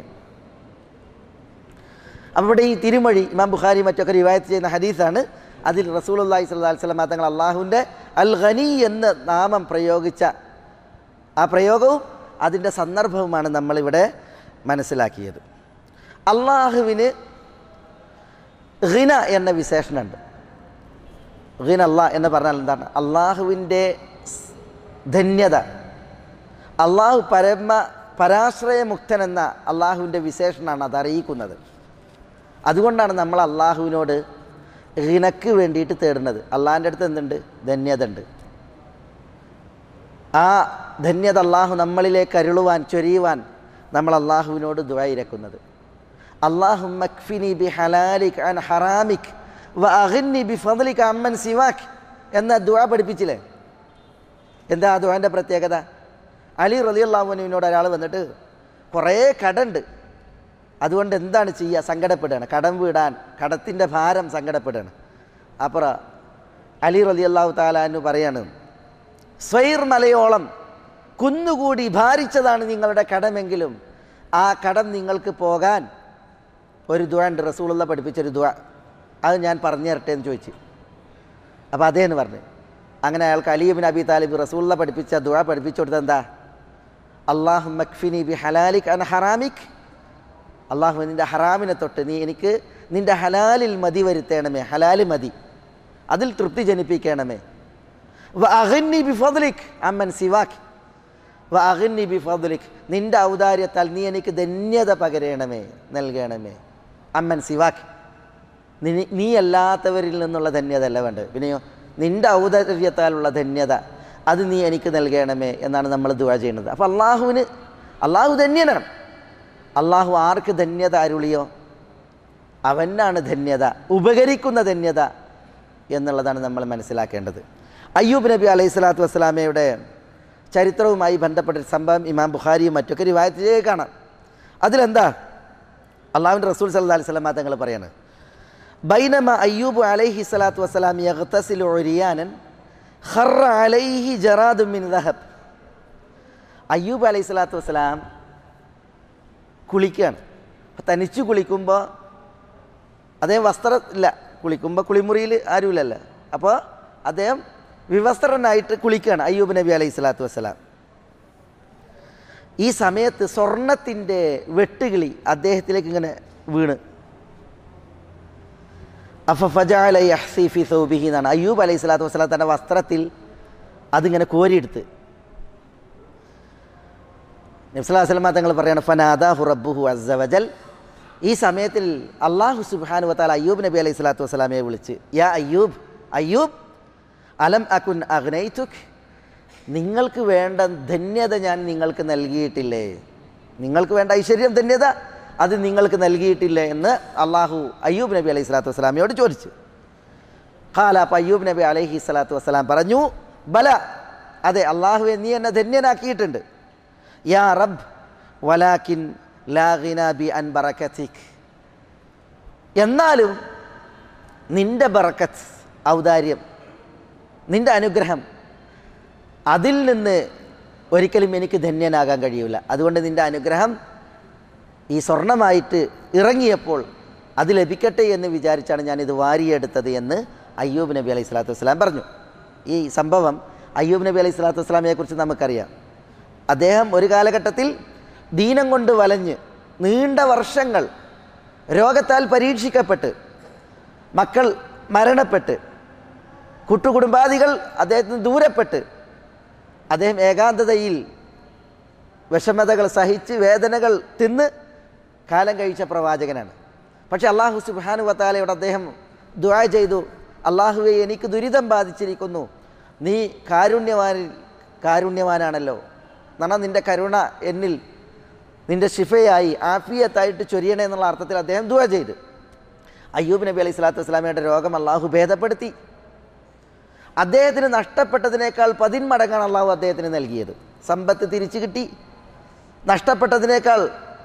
അപ്പോൾ ഇവിടെ ഈ തിരുമൊഴി ഇമാം ബുഖാരി മറ്റൊക്കെ റിവായത്ത് ചെയ്യുന്ന ഹദീസാണ്. അതിൽ റസൂലുള്ളാഹി സ്വല്ലല്ലാഹു അലൈഹി വസല്ലം തങ്ങൾ അള്ളാഹുവിൻ്റെ അൽ ഗനി എന്ന നാമം പ്രയോഗിച്ച ആ പ്രയോഗവും അതിൻ്റെ സന്ദർഭവുമാണ് നമ്മളിവിടെ മനസ്സിലാക്കിയത്. അള്ളാഹുവിന് ഗിന എന്ന വിശേഷണമുണ്ട്. ഗിന അല്ലാഹ് എന്ന് പറഞ്ഞാൽ എന്താണ്? അള്ളാഹുവിൻ്റെ ധന്യത, അള്ളാഹു പരമ പരാശ്രയമുക്തൻ എന്ന അള്ളാഹുവിൻ്റെ വിശേഷണമാണ് അത് അറിയിക്കുന്നത്. അതുകൊണ്ടാണ് നമ്മൾ അള്ളാഹുവിനോട് ഗിനക്ക് വേണ്ടിയിട്ട് തേടുന്നത്. അള്ളാഹിൻ്റെ അടുത്ത് എന്തുണ്ട്? ധന്യത ഉണ്ട്. ആ ധന്യത അള്ളാഹു നമ്മളിലേക്ക് അരുളുവാൻ, ചൊരിയുവാൻ നമ്മൾ അള്ളാഹുവിനോട് ദുആ ഇരക്കുന്നത്. അല്ലാഹുമ്മ ക്ഫിനി ബിഹലാലിക അൻ ഹറാമിക വഅഗ്നി ബിഫദ്ലിക അമ്മൻ സിവാക് എന്ന ദുആ പഠിപ്പിച്ചില്ലേ? എന്താ ആ ദുആൻ്റെ പ്രത്യേകത? അലി റളിയല്ലാഹു അൻഹുവിനോട് ഒരാൾ വന്നിട്ട് കുറേ കടമുണ്ട്, അതുകൊണ്ട് എന്താണ് ചെയ്യുക? സങ്കടപ്പെടുകയാണ്, കടം വീടാൻ, കടത്തിൻ്റെ ഭാരം സങ്കടപ്പെടുകയാണ്. അപ്പുറം അലി റളിയല്ലാഹു തആല അൻഹു പറയാണ്, സ്വൈർ മലയോളം കുന്നുകൂടി ഭാരിച്ചതാണ് നിങ്ങളുടെ കടമെങ്കിലും ആ കടം നിങ്ങൾക്ക് പോകാൻ ഒരു ദുആ ഉണ്ട്, റസൂലുള്ള പഠിപ്പിച്ചൊരു ദുആ, അത് ഞാൻ പറഞ്ഞു തരട്ടെ എന്ന് ചോദിച്ചു. അപ്പോൾ അതേന്ന് പറഞ്ഞു. അങ്ങനെ അയാൾക്ക് അലി ഇബ്നു അബി താലിബ് റസൂലുള്ള പഠിപ്പിച്ച ദുആ പഠിപ്പിച്ചു കൊടുത്തത് എന്താ? അല്ലാഹുമ്മ ക്ഫിനി ബി ഹലാലിക് അൻ ഹറാമിക്, അള്ളാഹു നിൻ്റെ ഹറാമിനെ തൊട്ട് നീ എനിക്ക് നിൻ്റെ ഹലാലിൽ മതി വരുത്തേണമേ, ഹലാൽ മതി, അതിൽ തൃപ്തി ജനിപ്പിക്കണമേ. വ അഗ്നി ബി ഫദ്ലിക് അമ്മൻ സിവാക്, വ അഗ്നി ബി ഫദ്ലിക്, നിൻ്റെ ഔദാര്യത്താൽ നീ എനിക്ക് ധന്യത പകരണമേ, നൽകണമേ. അമ്മൻ സിവാക്, നീ നീ അല്ലാത്തവരിൽ നിന്നുള്ള ധന്യത അല്ല വേണ്ടത്, പിന്നെയോ നിൻ്റെ ഔദാര്യത്താലുള്ള ധന്യത അത് നീ എനിക്ക് നൽകണമേ എന്നാണ് നമ്മൾ ദുആ ചെയ്യുന്നത്. അപ്പോൾ അള്ളാഹുവിന്, അള്ളാഹു ധന്യനാണ്. അള്ളാഹു ആർക്ക് ധന്യത അരുളിയോ അവനാണ് ധന്യത, ഉപകരിക്കുന്ന ധന്യത എന്നുള്ളതാണ് നമ്മൾ മനസ്സിലാക്കേണ്ടത്. അയ്യൂബ് നബി അലൈഹി സ്വലാത്തു വസ്സലാമയുടെ ചരിത്രവുമായി ബന്ധപ്പെട്ട സംഭവം ഇമാം ബുഖാരിയും മറ്റൊക്കെ റിവായത്ത് ചെയ്യുക കാണാം. അതിലെന്താ അള്ളാഹുവിൻ്റെ റസൂൽ സല്ലല്ലാഹു അലൈഹി വസല്ലം തങ്ങൾ പറയാണ്, ബൈനമ അയ്യൂബ് അലൈഹി സ്വലാത്തു വസ്സലാം യഗ്തസിലു ഉരിയാനൻ ഖറ അലൈഹി ജറാദു മിൻ ദഹബ്. അയ്യൂബ് അലൈഹി സ്വലാത്തു വസ്സലാം കുളിക്കുകയാണ്. തനിച്ച് കുളിക്കുമ്പോൾ അദ്ദേഹം വസ്ത്രം ഇല്ല, കുളിക്കുമ്പോൾ കുളിമുറിയിൽ ആരുമില്ലല്ലോ, അപ്പോൾ അദ്ദേഹം വിവസ്ത്രനായിട്ട് കുളിക്കുകയാണ് അയ്യൂബ് നബി അലൈഹി സ്വലാത്തു വസ്സലാം. ഈ സമയത്ത് സ്വർണത്തിൻ്റെ വെട്ടുകിളി അദ്ദേഹത്തിലേക്ക് ഇങ്ങനെ വീണ്, അഫഫജഅല യഹ്സി ഫി സൗബിഹി എന്നാണ്. അയ്യൂബ് അലൈഹി സ്വലാത്തു വസ്സലാം തൻ്റെ വസ്ത്രത്തിൽ അതിങ്ങനെ കോരിയെടുത്ത്. നബി സല്ലല്ലാഹു അലൈഹി വസല്ലം തങ്ങൾ പറയാണ്, ഫനാദാഹു റബ്ബുഹു അസ്സ വജൽ, ഈ സമയത്തിൽ അല്ലാഹു സുബ്ഹാനഹു വ തആല അയ്യൂബ് നബി അലൈഹി സ്വലാത്തു വസ്സലാമയെ വിളിച്ച്, യാ അയ്യൂബ്, അയ്യൂബ് അലം അകുൻ അഗ്നൈതുക്, നിങ്ങൾക്ക് വേണ്ട ധന്യത ഞാൻ നിങ്ങൾക്ക് നൽകിയിട്ടില്ലേ, നിങ്ങൾക്ക് വേണ്ട ഐശ്വര്യം ധന്യത അത് നിങ്ങൾക്ക് നൽകിയിട്ടില്ലേ എന്ന് അള്ളാഹു അയ്യൂബ് നബി അലൈഹി സ്വലാത്തു വസ്സലാമയോട് ചോദിച്ചു. ഖാല, അപ്പോൾ അയ്യൂബ് നബി അലൈഹി സ്വലാത്തു വസ്സലാം പറഞ്ഞു, ബല, അതെ അള്ളാഹുവെ നീ എന്നെ ധന്യനാക്കിയിട്ടുണ്ട്. യാ റബ്ബ് വലാകിൻ ലാ ഗിനാ ബി അൻ ബറകതിക്, എന്നാലും നിൻ്റെ ബറക്കത്ത്, ഔദാര്യം, നിൻ്റെ അനുഗ്രഹം, അതിൽ നിന്ന് ഒരിക്കലും എനിക്ക് ധന്യനാകാൻ കഴിയില്ല. അതുകൊണ്ട് നിൻ്റെ അനുഗ്രഹം ഈ സ്വർണമായിട്ട് ഇറങ്ങിയപ്പോൾ അത് ലഭിക്കട്ടെ എന്ന് വിചാരിച്ചാണ് ഞാനിത് വാരിയെടുത്തത് എന്ന് അയ്യൂബ് നബി അലൈഹി സ്വലാത്തു വസ്സലാം പറഞ്ഞു. ഈ സംഭവം അയ്യൂബ് നബി അലൈഹി സ്വലാത്തു വസ്സലാമയെക്കുറിച്ച് നമുക്കറിയാം. അദ്ദേഹം ഒരു കാലഘട്ടത്തിൽ ദീനം കൊണ്ട് വലഞ്ഞ് നീണ്ട വർഷങ്ങൾ രോഗത്താൽ പരീക്ഷിക്കപ്പെട്ട്, മക്കൾ മരണപ്പെട്ട്, കൂട്ടുകുടുംബാദികൾ അദ്ദേഹത്തിന് ദൂരപ്പെട്ട്, അദ്ദേഹം ഏകാന്തതയിൽ വിഷമതകൾ സഹിച്ച് വേദനകൾ തിന്ന് കാലം കഴിച്ച പ്രവാചകനാണ്. പക്ഷേ അള്ളാഹു സുബ്ഹാനഹു വ തആലയോട് അദ്ദേഹം ദുആ ചെയ്തു, അള്ളാഹുവെ എനിക്ക് ദുരിതം ബാധിച്ചിരിക്കുന്നു, നീ കാരുണ്യവാനിൽ കാരുണ്യവാനാണല്ലോ, എന്നാൽ നിൻ്റെ കരുണ എന്നിൽ നിൻ്റെ ശിഫയായി ആഫിയത്തായിട്ട് ചൊരിയണേ എന്നുള്ള അർത്ഥത്തിൽ അദ്ദേഹം ദുആ ചെയ്തു. അയ്യൂബ് നബി അലൈഹി സ്വലാത്തു വസ്സലാമയുടെ രോഗം അള്ളാഹു ഭേദപ്പെടുത്തി. അദ്ദേഹത്തിന് നഷ്ടപ്പെട്ടതിനേക്കാൾ പതിന്മടങ്ങാണ് അള്ളാഹു അദ്ദേഹത്തിന് നൽകിയത്. സമ്പത്ത് തിരിച്ചു കിട്ടി, നഷ്ടപ്പെട്ടതിനേക്കാൾ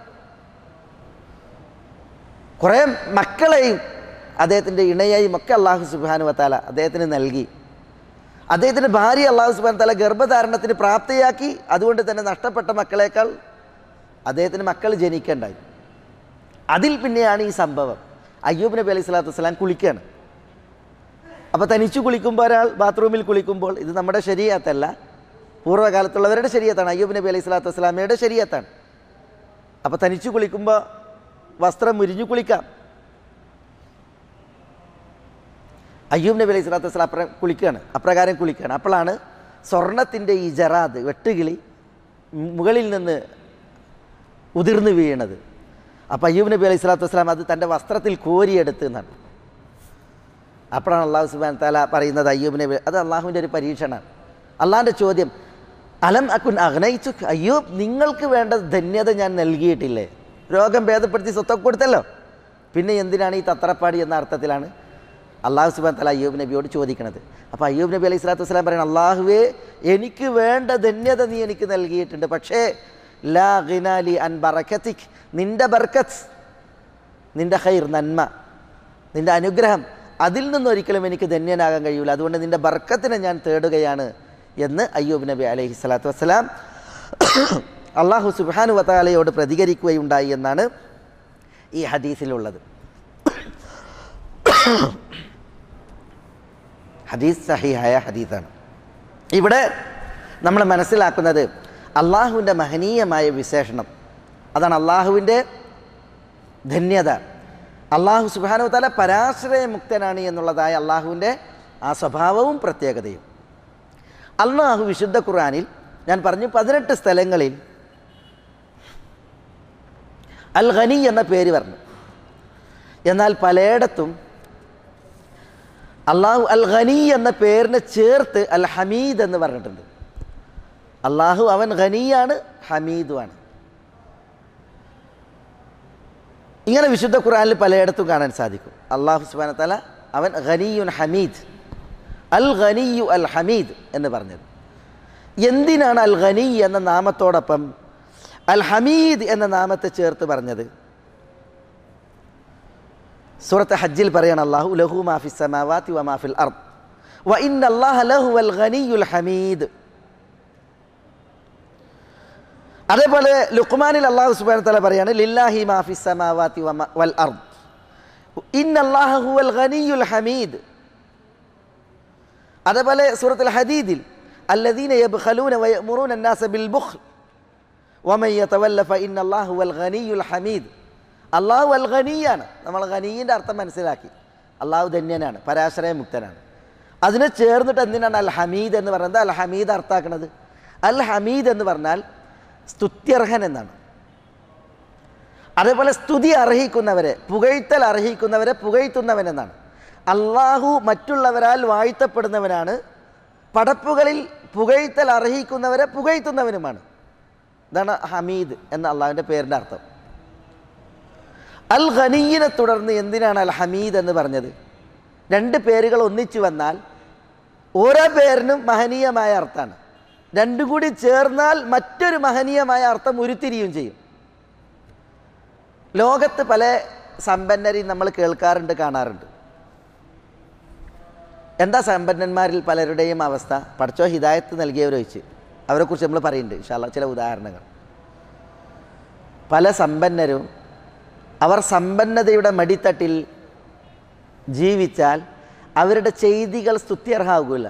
കുറേ മക്കളെയും അദ്ദേഹത്തിൻ്റെ ഇണയെയും ഒക്കെ അള്ളാഹു സുബ്ഹാനഹു വ തആല അദ്ദേഹത്തിന് നൽകി. അദ്ദേഹത്തിൻ്റെ ഭാര്യ അള്ളാഹു സുബ്ഹാനഹു വ തആല ഗർഭധാരണത്തിന് പ്രാപ്തയാക്കി. അതുകൊണ്ട് തന്നെ നഷ്ടപ്പെട്ട മക്കളേക്കാൾ അദ്ദേഹത്തിന് മക്കൾ ജനിക്കേണ്ടായി. അതിൽ പിന്നെയാണ് ഈ സംഭവം. അയ്യൂബ് നബി അലൈഹി സ്വലാത്തു വസ്സലാം കുളിക്കുകയാണ്. അപ്പോൾ തനിച്ചു കുളിക്കുമ്പോൾ ഒരാൾ ബാത്റൂമിൽ കുളിക്കുമ്പോൾ, ഇത് നമ്മുടെ ശരീഅത്തല്ല, പൂർവ്വകാലത്തുള്ളവരുടെ ശരീഅത്താണ്, അയ്യൂബ് നബി അലൈഹി സ്വലാത്തു വസ്സലാമയുടെ ശരീഅത്താണ്. അപ്പോൾ തനിച്ചു കുളിക്കുമ്പോൾ വസ്ത്രം മുരിഞ്ഞു കുളിക്കാം. അയ്യൂബ് നബി അലൈഹി സ്വലാത്തു വസ്സലാം അപ്ര കുളിക്കുകയാണ് അപ്രകാരം കുളിക്കുകയാണ്. അപ്പോഴാണ് സ്വർണത്തിൻ്റെ ഈ ജറാദ്, വെട്ടുകിളി മുകളിൽ നിന്ന് ഉതിർന്നു വീണത്. അപ്പോൾ അയ്യൂബ് നബി അലൈഹി സ്വലാത്തു വസ്സലാം അത് തൻ്റെ വസ്ത്രത്തിൽ കോരിയെടുത്ത് എന്നാണ്. അപ്പോഴാണ് അള്ളാഹു സുബ്ഹാനഹു വ തആല പറയുന്നത് അയ്യൂബ് നബി, അത് അള്ളാഹുവിൻ്റെ ഒരു പരീക്ഷണമാണ്. അള്ളാഹിൻ്റെ ചോദ്യം, അലം അകുൻ അഗ്നൈതുക്, അയ്യൂബ് നിങ്ങൾക്ക് വേണ്ട ധന്യത ഞാൻ നൽകിയിട്ടില്ലേ? രോഗം ഭേദപ്പെടുത്തി സ്വത്തൊക്കെ കൊടുത്തല്ലോ, പിന്നെ എന്തിനാണ് ഈ തത്രപ്പാടി എന്ന അർത്ഥത്തിലാണ് അള്ളാഹു സുബ്ഹാനഹു വ തആല അയ്യൂബ് നബിയോട് ചോദിക്കണത്. അപ്പോൾ അയ്യൂബ് നബി അലൈഹി സ്വലാത്തു വസ്സലാം പറയണം, അള്ളാഹുവേ എനിക്ക് വേണ്ട ധന്യത നീ എനിക്ക് നൽകിയിട്ടുണ്ട്, പക്ഷേ ലാ ഗിനാലി അൻ ബറകതിക്, നിൻ്റെ ബർക്കത്ത്, നിൻ്റെ ഖൈർ, നന്മ, നിൻ്റെ അനുഗ്രഹം, അതിൽ നിന്നൊരിക്കലും എനിക്ക് ധന്യനാകാൻ കഴിയില്ല. അതുകൊണ്ട് നിൻ്റെ ബർക്കത്തിനെ ഞാൻ തേടുകയാണ് എന്ന് അയ്യൂബ് നബി അലൈഹി സ്വലാത്തു വസ്സലാം അള്ളാഹു സുബ്ഹാനഹു വ തആലയോട് പ്രതികരിക്കുകയുണ്ടായി എന്നാണ് ഈ ഹദീസിലുള്ളത്. ഹദീസ് സഹീഹായ ഹദീസാണ്. ഇവിടെ നമ്മൾ മനസ്സിലാക്കുന്നത് അള്ളാഹുവിൻ്റെ മഹനീയമായ വിശേഷണം, അതാണ് അള്ളാഹുവിൻ്റെ ധന്യത. അള്ളാഹു സുബ്ഹാനഹു വ തആല പരാശ്രയമുക്തനാണ് എന്നുള്ളതായ അള്ളാഹുവിൻ്റെ ആ സ്വഭാവവും പ്രത്യേകതയും. അള്ളാഹു വിശുദ്ധ ഖുർആനിൽ ഞാൻ പറഞ്ഞു പതിനെട്ട് സ്ഥലങ്ങളിൽ അൽ ഖനി എന്ന പേര് പറഞ്ഞു. എന്നാൽ പലയിടത്തും അള്ളാഹു അൽ ഖനി എന്ന പേരിനെ ചേർത്ത് അൽ ഹമീദ് എന്ന് പറഞ്ഞിട്ടുണ്ട്. അള്ളാഹു അവൻ ഖനിയാണ്, ഹമീദുമാണ്. ഇങ്ങനെ വിശുദ്ധ ഖുർആനിൽ പലയിടത്തും കാണാൻ സാധിക്കും. അള്ളാഹു സുബ്ഹാനഹു വ തആല അവൻ ഖനിയുൻ ഹമീദ്, അൽ ഖനിയു അൽ ഹമീദ് എന്ന് പറഞ്ഞത്. എന്തിനാണ് അൽ ഖനി എന്ന നാമത്തോടൊപ്പം അൽ ഹമീദ് എന്ന നാമത്തെ ചേർത്ത് പറഞ്ഞത്? സൂറത്ത് ഹജ്ജിൽ പറയാണ് അല്ലാഹു ലഹു മാ ഫിസ് സമാവാതി വ മാ ഫിൽ അർദ് വ ഇന്നല്ലാഹ ലഹുവൽ ഖനിയുൽ ഹമീദ്. അതേപോലെ ലുഖ്മാനിൽ അല്ലാഹു സുബ്ഹാനഹു വ തആല പറയാണ് ലില്ലാഹി മാ ഫിസ് സമാവാതി വൽ അർദ് ഇന്നല്ലാഹ ഹുവൽ ഖനിയുൽ ഹമീദ്. അതേപോലെ സൂറത്തുൽ ഹദീദിൽ അല്ലദീന യബ്ഖലൂന വയഅ്മുറൂന അന്നാസ ബിൽ ബുഖ്ൽ വമൻ യതവല്ല ഫഇന്നല്ലാഹ ഹുവൽ ഖനിയുൽ ഹമീദ്. അള്ളാഹു അൽ ഖനിയാണ്. നമ്മൾ ഖനീൻ്റെ അർത്ഥം മനസ്സിലാക്കി. അള്ളാഹു ധന്യനാണ്, പരാശ്രയമുക്തനാണ്. അതിനെ ചേർന്നിട്ട് എന്തിനാണ് അൽ ഹമീദ് എന്ന് പറയുന്നത്? അൽ ഹമീദ് അർത്ഥാക്കുന്നത് അൽ ഹമീദ് എന്ന് പറഞ്ഞാൽ സ്തുത്യർഹൻ എന്നാണ്. അതേപോലെ സ്തുതി അർഹിക്കുന്നവരെ, പുകഴ്ത്തൽ അർഹിക്കുന്നവരെ പുകഴ്ത്തുന്നവൻ എന്നാണ്. അള്ളാഹു മറ്റുള്ളവരാൽ വാഴ്ത്തപ്പെടുന്നവനാണ്, പടപ്പുകളിൽ പുകഴ്ത്തൽ അർഹിക്കുന്നവരെ പുകഴ്ത്തുന്നവനുമാണ്. ഇതാണ് ഹമീദ് എന്ന അള്ളാഹുവിൻ്റെ പേരിൻ്റെ അർത്ഥം. അൽ ഖനിയിനെ തുടർന്ന് എന്തിനാണ് അൽ ഹമീദ് എന്ന് പറഞ്ഞത്? രണ്ട് പേരുകൾ ഒന്നിച്ചു വന്നാൽ ഓരോ പേരിനും മഹനീയമായ അർത്ഥമാണ്. രണ്ടും കൂടി ചേർന്നാൽ മറ്റൊരു മഹനീയമായ അർത്ഥം ഉരുത്തിരിയും ചെയ്യും. ലോകത്ത് പല സമ്പന്നരെയും നമ്മൾ കേൾക്കാറുണ്ട്, കാണാറുണ്ട്. എന്താ സമ്പന്നന്മാരിൽ പലരുടെയും അവസ്ഥ? പഠിച്ചോ ഹിദായത്ത് നൽകിയവരൊഴിച്ച് അവരെക്കുറിച്ച് നമ്മൾ പറയുന്നുണ്ട് ഇൻഷാ അല്ലാഹ് ചില ഉദാഹരണങ്ങൾ. പല സമ്പന്നരും അവർ സമ്പന്നതയുടെ മടിത്തട്ടിൽ ജീവിച്ചാൽ അവരുടെ ചെയ്തികൾ സ്തുത്യർഹാകില്ല.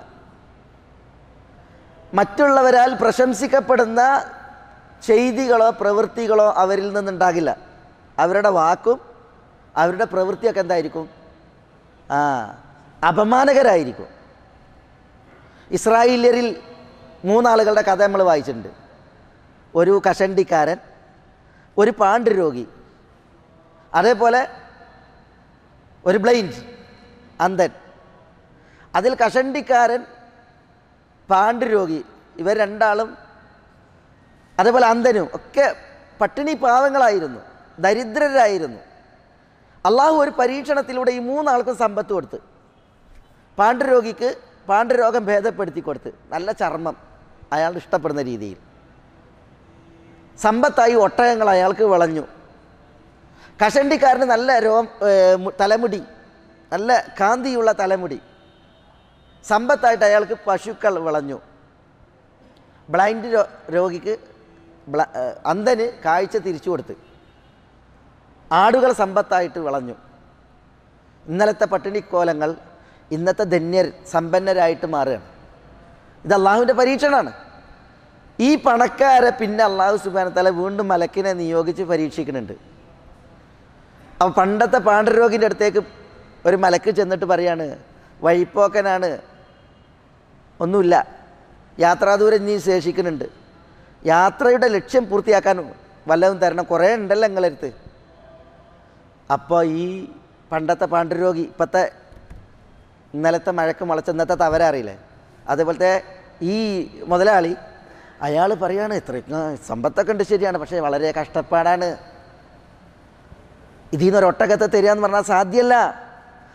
മറ്റുള്ളവരാൽ പ്രശംസിക്കപ്പെടുന്ന ചെയ്തികളോ പ്രവൃത്തികളോ അവരിൽ നിന്നുണ്ടാകില്ല. അവരുടെ വാക്കും അവരുടെ പ്രവൃത്തിയൊക്കെ എന്തായിരിക്കും? ആ അപമാനകരായിരിക്കും. ഇസ്രായേല്യരിൽ മൂന്നാളുകളുടെ കഥ നമ്മൾ വായിച്ചിട്ടുണ്ട്. ഒരു കഷണ്ടിക്കാരൻ, ഒരു പാണ്ഡുരോഗി, അതേപോലെ ഒരു ബ്ലൈൻഡ് അന്ധൻ. അതിൽ കഷണ്ടിക്കാരൻ, പാണ്ഡുരോഗി, ഇവർ രണ്ടാളും അതേപോലെ അന്ധനും ഒക്കെ പട്ടിണി പാവങ്ങളായിരുന്നു, ദരിദ്രരായിരുന്നു. അള്ളാഹു ഒരു പരീക്ഷണത്തിലൂടെ ഈ മൂന്നാൾക്കും സമ്പത്ത് കൊടുത്ത്. പാണ്ഡുരോഗിക്ക് പാണ്ഡുരോഗം ഭേദപ്പെടുത്തി കൊടുത്ത്, നല്ല ചർമ്മം അയാൾ ഇഷ്ടപ്പെടുന്ന രീതിയിൽ. സമ്പത്തായി ഒട്ടകങ്ങൾ അയാൾക്ക് വിളഞ്ഞു. കഷണ്ടിക്കാരന് നല്ല രോ തലമുടി, നല്ല കാന്തിയുള്ള തലമുടി. സമ്പത്തായിട്ട് അയാൾക്ക് പശുക്കൾ വിളഞ്ഞു. ബ്ലൈൻഡ് രോഗിക്ക് അന്ധന് കാഴ്ച തിരിച്ചു കൊടുത്ത്. ആടുകൾ സമ്പത്തായിട്ട് വിളഞ്ഞു. ഇന്നലത്തെ പട്ടിണിക്കോലങ്ങൾ ഇന്നത്തെ ധന്യർ സമ്പന്നരായിട്ട് മാറുകയാണ്. ഇത് അള്ളാഹുവിൻ്റെ പരീക്ഷണമാണ്. ഈ പണക്കാരെ പിന്നെ അള്ളാഹു സുബ്ഹാനഹു വ തആല വീണ്ടും മലക്കിനെ നിയോഗിച്ച് പരീക്ഷിക്കുന്നുണ്ട്. അപ്പോൾ പണ്ടത്തെ പാണ്ഡുരോഗിൻ്റെ അടുത്തേക്ക് ഒരു മലക്ക് ചെന്നിട്ട് പറയാണ്, വഴിപ്പോക്കനാണ്, ഒന്നുമില്ല, യാത്രാദൂരം ഇനി ശേഷിക്കുന്നുണ്ട്, യാത്രയുടെ ലക്ഷ്യം പൂർത്തിയാക്കാൻ വല്ലതും തരണം, കുറേ ഉണ്ടല്ലോ നിങ്ങളടുത്ത്. അപ്പോൾ ഈ പണ്ടത്തെ പാണ്ഡുരോഗി, ഇപ്പോഴത്തെ ഇന്നലത്തെ മഴക്ക് മുളച്ച ഇന്നത്തെ തവര അറിയില്ലേ, അതേപോലത്തെ ഈ മുതലാളി അയാൾ പറയാണ്, ഇത്ര സമ്പത്തൊക്കെ ഉണ്ട് ശരിയാണ്, പക്ഷേ വളരെ കഷ്ടപ്പാടാണ്. ഇതിൽ നിന്നൊരു ഒട്ടകത്തെ തരിക എന്ന് പറഞ്ഞാൽ സാധ്യമല്ല.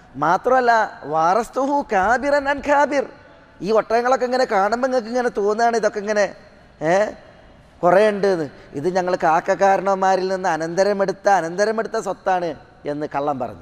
മാത്രമല്ല വാറസ്തുഹു കാബിറൻ അൻ കാബിർ, ഈ ഒട്ടകങ്ങളൊക്കെ ഇങ്ങനെ കാണുമ്പോൾ നിങ്ങൾക്ക് ഇങ്ങനെ തോന്നുകയാണ് ഇതൊക്കെ ഇങ്ങനെ ഏ കുറേ ഉണ്ട് എന്ന്. ഇത് ഞങ്ങൾ കാക്കക്കാരണവന്മാരിൽ നിന്ന് അനന്തരമെടുത്ത അനന്തരമെടുത്ത സ്വത്താണ് എന്ന് കള്ളം പറഞ്ഞു.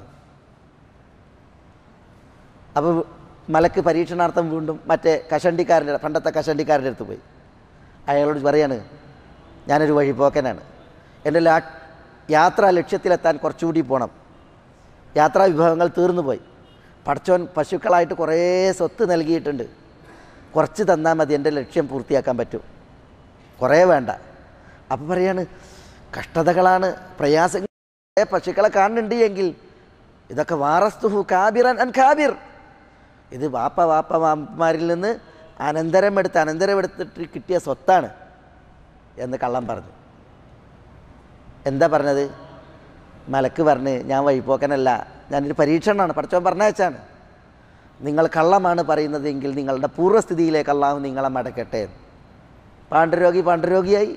അപ്പോൾ മലക്ക് പരീക്ഷണാർത്ഥം വീണ്ടും മറ്റേ കഷണ്ടിക്കാരൻ്റെ പണ്ടത്തെ കഷണ്ടിക്കാരൻ്റെ അടുത്ത് പോയി. അയാളോട് പറയാണ്, ഞാനൊരു വഴിപോക്കനാണ്, എൻ്റെ ലാ യാത്രാ ലക്ഷ്യത്തിലെത്താൻ കുറച്ചുകൂടി പോകണം, യാത്രാ വിഭവങ്ങൾ തീർന്നു പോയി, പടച്ചോൻ പശുക്കളായിട്ട് കുറേ സ്വത്ത് നൽകിയിട്ടുണ്ട്, കുറച്ച് തന്നാൽ മതി, എൻ്റെ ലക്ഷ്യം പൂർത്തിയാക്കാൻ പറ്റും, കുറേ വേണ്ട. അപ്പോൾ പറയാണ്, കഷ്ടതകളാണ്, പ്രയാസങ്ങൾ, പശുക്കളെ കാണുന്നുണ്ട് എങ്കിൽ ഇതൊക്കെ വാറസ്തുഹു കാബിറൻ അൻ കാബിർ, ഇത് വാപ്പ വാപ്പ വാപ്പമാരിൽ നിന്ന് അനന്തരമെടുത്ത് അനന്തരമെടുത്തിട്ട് കിട്ടിയ സ്വത്താണ് എന്ന് കള്ളം പറഞ്ഞു. എന്താ പറഞ്ഞത്? മലക്ക് പറഞ്ഞ്, ഞാൻ വഴിപോക്കനല്ല, ഞാനൊരു പരീക്ഷണമാണ്, പടച്ചോൻ പറഞ്ഞയച്ചാണ്, നിങ്ങൾ കള്ളമാണ് പറയുന്നതെങ്കിൽ നിങ്ങളുടെ പൂർവ്വസ്ഥിതിയിലേക്ക് അല്ലാഹു നിങ്ങളെ മടക്കട്ടെ. പാണ്ഡുരോഗി പാണ്ഡുരോഗിയായി,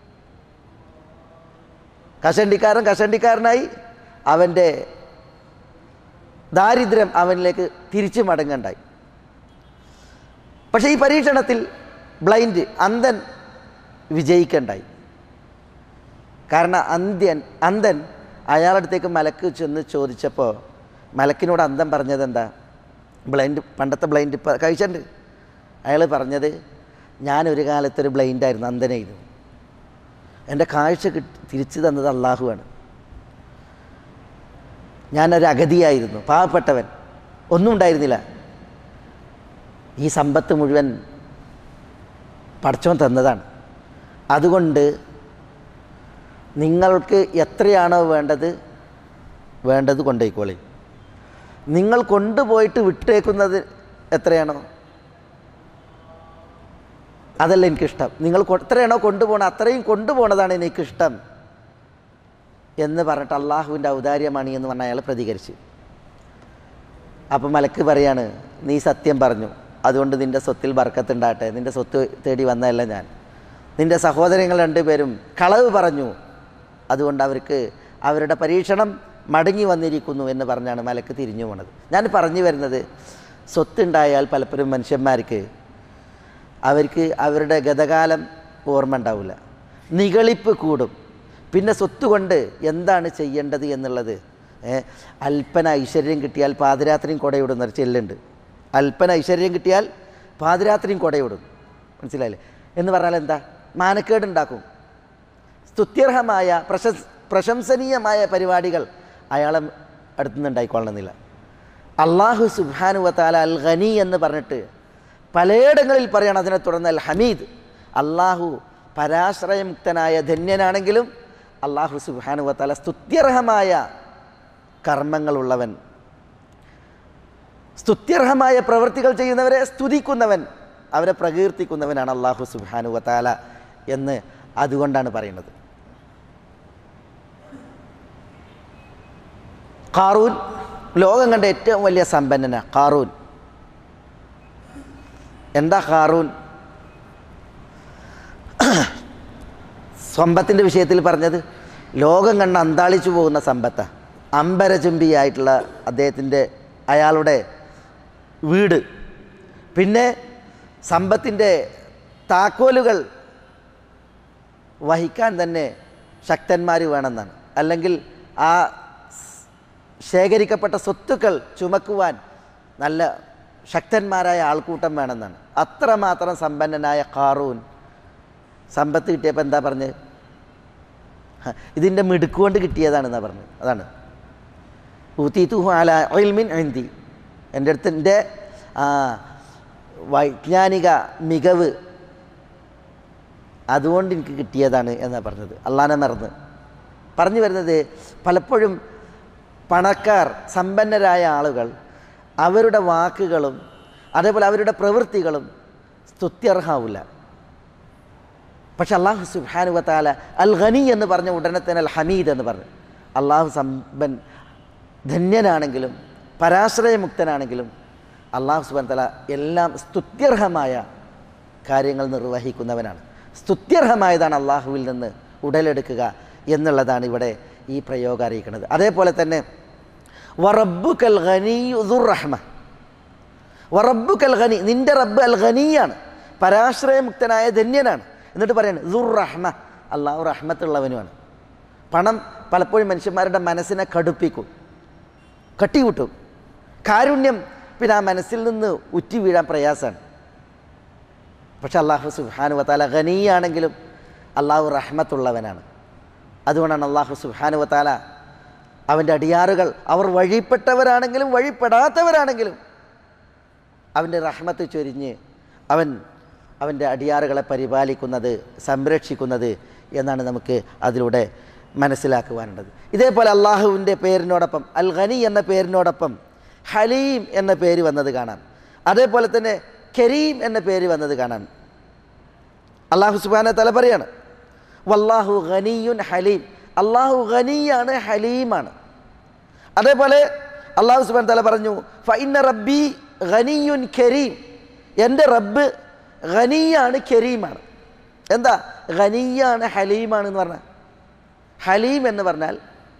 കഷണ്ടിക്കാരൻ കഷണ്ടിക്കാരനായി, അവൻ്റെ ദാരിദ്ര്യം അവനിലേക്ക് തിരിച്ചു മടങ്ങണ്ടായി. പക്ഷേ ഈ പരീക്ഷണത്തിൽ ബ്ലൈൻഡ് അന്ധൻ വിജയിക്കണ്ടായി. കാരണം അന്ത്യൻ അന്ധൻ അയാളടുത്തേക്ക് മലക്ക് ചെന്ന് ചോദിച്ചപ്പോൾ മലക്കിനോട് അന്ധൻ പറഞ്ഞത് എന്താ? ബ്ലൈൻഡ്, പണ്ടത്തെ ബ്ലൈൻഡ് ഇപ്പം കഴിച്ചിട്ടുണ്ട്. അയാൾ പറഞ്ഞത്, ഞാനൊരു കാലത്തൊരു ബ്ലൈൻഡായിരുന്നു, അന്ധനായിരുന്നു, എൻ്റെ കാഴ്ച കിട്ടി തിരിച്ചു തന്നത് അള്ളാഹുവാണ്. ഞാനൊരു അഗതിയായിരുന്നു, പാവപ്പെട്ടവൻ, ഒന്നും ഉണ്ടായിരുന്നില്ല, ഈ സമ്പത്ത് മുഴുവൻ പടച്ചോൻ തന്നതാണ്. അതുകൊണ്ട് നിങ്ങൾക്ക് എത്രയാണോ വേണ്ടത് വേണ്ടത് കൊണ്ടുപോയിക്കോളി, നിങ്ങൾ കൊണ്ടുപോയിട്ട് വിട്ടേക്കുന്നത് എത്രയാണോ അതല്ല എനിക്കിഷ്ടം, നിങ്ങൾ എത്രയാണോ കൊണ്ടുപോകണം അത്രയും കൊണ്ടുപോകണതാണ് എനിക്കിഷ്ടം എന്ന് പറഞ്ഞിട്ട് അള്ളാഹുവിൻ്റെ ഔദാര്യമാണ് എന്ന് പറഞ്ഞ അയാൾ പ്രതികരിച്ച്. അപ്പം മലക്ക് പറയാണ്, നീ സത്യം പറഞ്ഞു, അതുകൊണ്ട് നിൻ്റെ സ്വത്തിൽ ബർക്കത്തുണ്ടാകട്ടെ, നിൻ്റെ സ്വത്ത് തേടി വന്നതല്ല ഞാൻ. നിൻ്റെ സഹോദരങ്ങൾ രണ്ടുപേരും കളവ് പറഞ്ഞു, അതുകൊണ്ട് അവർക്ക് അവരുടെ പരീക്ഷണം മടങ്ങി വന്നിരിക്കുന്നു എന്ന് പറഞ്ഞാണ് മലക്ക് തിരിഞ്ഞു പോണത്. ഞാൻ പറഞ്ഞു വരുന്നത്, സ്വത്തുണ്ടായാൽ പലപ്പോഴും മനുഷ്യന്മാർക്ക് അവർക്ക് അവരുടെ ഗതകാലം ഓർമ്മ ഉണ്ടാവില്ല, നിഗളിപ്പ് കൂടും. പിന്നെ സ്വത്ത് കൊണ്ട് എന്താണ് ചെയ്യേണ്ടത് എന്നുള്ളത്, അല്പന ഐശ്വര്യം കിട്ടിയാൽ പാതിരാത്രിയും കൊടയിടുന്നൊരു ചെല്ലുണ്ട്. അല്പന ഐശ്വര്യം കിട്ടിയാൽ പാതിരാത്രിയും കൊടയിടും, മനസ്സിലായില്ലേ? എന്ന് പറഞ്ഞാൽ എന്താ? മാനക്കേടുണ്ടാക്കും. സ്തുത്യർഹമായ പ്രശംസ പ്രശംസനീയമായ പരിപാടികൾ അയാളെ അടുത്തുനിന്ന് ഉണ്ടായിക്കൊള്ളണമെന്നില്ല. അള്ളാഹു സുബ്ഹാനഹു വ തആല അൽ ഗനി എന്ന് പറഞ്ഞിട്ട് പലയിടങ്ങളിൽ പറയണം. അതിനെ തുടർന്ന് അൽ ഹമീദ്, അള്ളാഹു പരാശ്രയമുക്തനായ ധന്യനാണെങ്കിലും അള്ളാഹു സുബ്ഹാനഹു വ തആല സ്തുത്യർഹമായ കർമ്മങ്ങളുള്ളവൻ, സ്തുത്യർഹമായ പ്രവൃത്തികൾ ചെയ്യുന്നവരെ സ്തുതിക്കുന്നവൻ, അവരെ പ്രകീർത്തിക്കുന്നവനാണ് അള്ളാഹു സുബ്ഹാനഹു വ തആല എന്ന് അതുകൊണ്ടാണ് പറയുന്നത്. ഖാറൂൻ ലോകം കണ്ട ഏറ്റവും വലിയ സമ്പന്നനാണ് ഖാറൂൻ. എന്താ ഖാറൂൻ? സമ്പത്തിൻ്റെ വിഷയത്തിൽ പറഞ്ഞത് ലോകം കണ്ട അന്താളിച്ചു പോകുന്ന സമ്പത്താണ്. അമ്പരചുംബിയായിട്ടുള്ള അദ്ദേഹത്തിൻ്റെ അയാളുടെ വീട്, പിന്നെ സമ്പത്തിൻ്റെ താക്കോലുകൾ വഹിക്കാൻ തന്നെ ശക്തന്മാർ വേണമെന്നാണ്, അല്ലെങ്കിൽ ആ ശേഖരിക്കപ്പെട്ട സ്വത്തുക്കൾ ചുമക്കുവാൻ നല്ല ശക്തന്മാരായ ആൾക്കൂട്ടം വേണമെന്നാണ്. അത്രമാത്രം സമ്പന്നനായ ഖാറൂൻ സമ്പത്ത് കിട്ടിയപ്പോൾ എന്താ പറഞ്ഞത്? ഇതിൻ്റെ മിടുക്കുകൊണ്ട് കിട്ടിയതാണെന്നാണ് പറഞ്ഞത്. അതാണ് ഊതീതുഹു അലാ ഇൽമിൻ ഇൻദി, എൻ്റെ അടുത്ത് എൻ്റെ വൈജ്ഞാനിക മികവ് അതുകൊണ്ട് എനിക്ക് കിട്ടിയതാണ് എന്നാണ് പറഞ്ഞത്. അള്ളാനെ മറന്ന് പറഞ്ഞു വരുന്നത്, പലപ്പോഴും പണക്കാർ സമ്പന്നരായ ആളുകൾ അവരുടെ വാക്കുകളും അതേപോലെ അവരുടെ പ്രവൃത്തികളും സ്തുത്യർഹാവില്ല. പക്ഷെ അള്ളാഹു സുബ്ഹാനഹു വ തആല അൽ ഗനി എന്ന് പറഞ്ഞ ഉടനെ തന്നെ അൽ ഹമീദ് എന്ന് പറഞ്ഞു. അള്ളാഹു സമ്പൻ ധന്യനാണെങ്കിലും പരാശ്രയമുക്തനാണെങ്കിലും അള്ളാഹു സുബ്ഹാനഹു വ തആല എല്ലാം സ്തുത്യർഹമായ കാര്യങ്ങൾ നിർവഹിക്കുന്നവനാണ്. സ്തുത്യർഹമായതാണ് അള്ളാഹുവിൽ നിന്ന് ഉടലെടുക്കുക എന്നുള്ളതാണ് ഇവിടെ ഈ പ്രയോഗം അറിയിക്കുന്നത്. അതേപോലെ തന്നെ വറബ്ബുക്കൽ ഗനിയ്യു ദുർ റഹ്മ, വറബ്ബുക്കൽ ഗനി, നിന്റെ റബ്ബ് അൽ ഗനിയാണ്, പരാശ്രയമുക്തനായ ധന്യനാണ്. എന്നിട്ട് പറയാണ് ദുർ റഹ്മ, അള്ളാഹു റഹ്മത്തുള്ളവനുമാണ്. പണം പലപ്പോഴും മനുഷ്യന്മാരുടെ മനസ്സിനെ കടുപ്പിക്കും, കട്ടികൂട്ടും. കാരുണ്യം പിന്നെ ആ മനസ്സിൽ നിന്ന് ഉറ്റി വീഴാൻ പ്രയാസമാണ്. പക്ഷെ അള്ളാഹു സുബ്ഹാനഹു വ തആല ഗനിയാണെങ്കിലും അള്ളാഹു റഹ്മത്തുള്ളവനാണ്. അതുകൊണ്ടാണ് അള്ളാഹു സുബ്ഹാനഹു വ തആല അവൻ്റെ അടിയാറുകൾ അവർ വഴിപ്പെട്ടവരാണെങ്കിലും വഴിപ്പെടാത്തവരാണെങ്കിലും അവൻ്റെ റഹ്മത്ത് ചൊരിഞ്ഞ് അവൻ അവൻ്റെ അടിയാറുകളെ പരിപാലിക്കുന്നത്, സംരക്ഷിക്കുന്നത് എന്നാണ് നമുക്ക് അതിലൂടെ മനസ്സിലാക്കുവാനുള്ളത്. ഇതേപോലെ അള്ളാഹുവിൻ്റെ പേരിനോടൊപ്പം അൽ ഗനി എന്ന പേരിനോടൊപ്പം ഹലീം എന്ന പേര് വന്നത് കാണാം. അതേപോലെ തന്നെ കരീം എന്ന പേര് വന്നത് കാണാം. അള്ളാഹു സുബ്ഹാനഹു വ തആല പറയാണ് വല്ലാഹു ഗനിയുൻ ഹലീം, അള്ളാഹു ഗനിയാണ്, ഹലീമാണ്. അതേപോലെ അള്ളാഹു സുബ്ഹാനഹു വ തആല പറഞ്ഞു ഫഇന്ന റബ്ബി ഗനിയുൻ കരീം, എൻ്റെ റബ്ബ് ഗനിയാണ്, കരീമാണ്. എന്താ ഗനിയാണ് ഹലീമാണ് എന്ന് പറഞ്ഞാൽ? ഹലീം എന്ന് പറഞ്ഞാൽ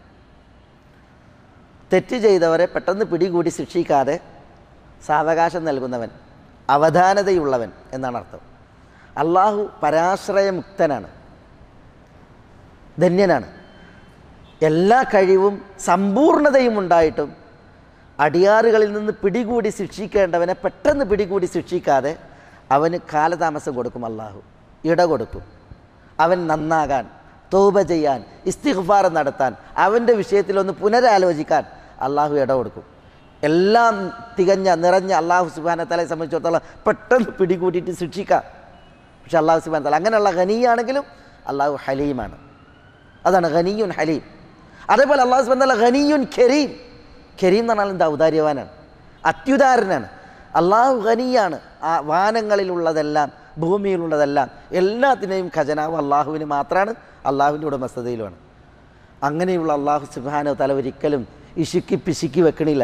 തെറ്റ് ചെയ്തവരെ പെട്ടെന്ന് പിടികൂടി ശിക്ഷിക്കാതെ സാവകാശം നൽകുന്നവൻ, അവധാനതയുള്ളവൻ എന്നാണ് അർത്ഥം. അള്ളാഹു പരാശ്രയമുക്തനാണ്, ധന്യനാണ്. എല്ലാ കഴിവും സമ്പൂർണതയും ഉണ്ടായിട്ടും അടിയാറുകളിൽ നിന്ന് പിടികൂടി ശിക്ഷിക്കേണ്ടവനെ പെട്ടെന്ന് പിടികൂടി ശിക്ഷിക്കാതെ അവന് കാലതാമസം കൊടുക്കും. അള്ളാഹു ഇട കൊടുക്കും. അവൻ നന്നാകാൻ, തൗബ ചെയ്യാൻ, ഇസ്തിഗ്ഫാർ നടത്താൻ, അവൻ്റെ വിഷയത്തിലൊന്ന് പുനരാലോചിക്കാൻ അള്ളാഹു ഇട കൊടുക്കും. എല്ലാം തികഞ്ഞ നിറഞ്ഞ അള്ളാഹു സുബ്ഹാനഹു വ തആലയെ സംബന്ധിച്ചിടത്തോളം പെട്ടെന്ന് പിടികൂട്ടിയിട്ട് ശിക്ഷിക്കാം. പക്ഷെ അള്ളാഹു സുബ്ഹാനഹു വ തആല അങ്ങനെയുള്ള ഗനിയാണെങ്കിലും അള്ളാഹു ഹലീമാണ്. അതാണ് ഗനിയുൻ ഹലീം. അതേപോലെ അള്ളാഹു സുബ്ഹാനഹു വ തആല ഗനിയുൻ കരീം, കരീം എന്ന് പറഞ്ഞാൽ എന്താ? ഔദാര്യവാനാണ്, അത്യുദാരനാണ്. അള്ളാഹു ഗനിയാണ്. ആ വാനങ്ങളിലുള്ളതെല്ലാം ഭൂമിയിലുള്ളതെല്ലാം എല്ലാത്തിനെയും ഖജനാവ് അള്ളാഹുവിന് മാത്രമാണ്, അള്ളാഹുവിൻ്റെ ഉടമസ്ഥതയിലുമാണ്. അങ്ങനെയുള്ള അള്ളാഹു സുബ്ഹാനഹു വ തആല ഒരിക്കലും ഇശുക്കി പിശുക്കി വെക്കണില്ല,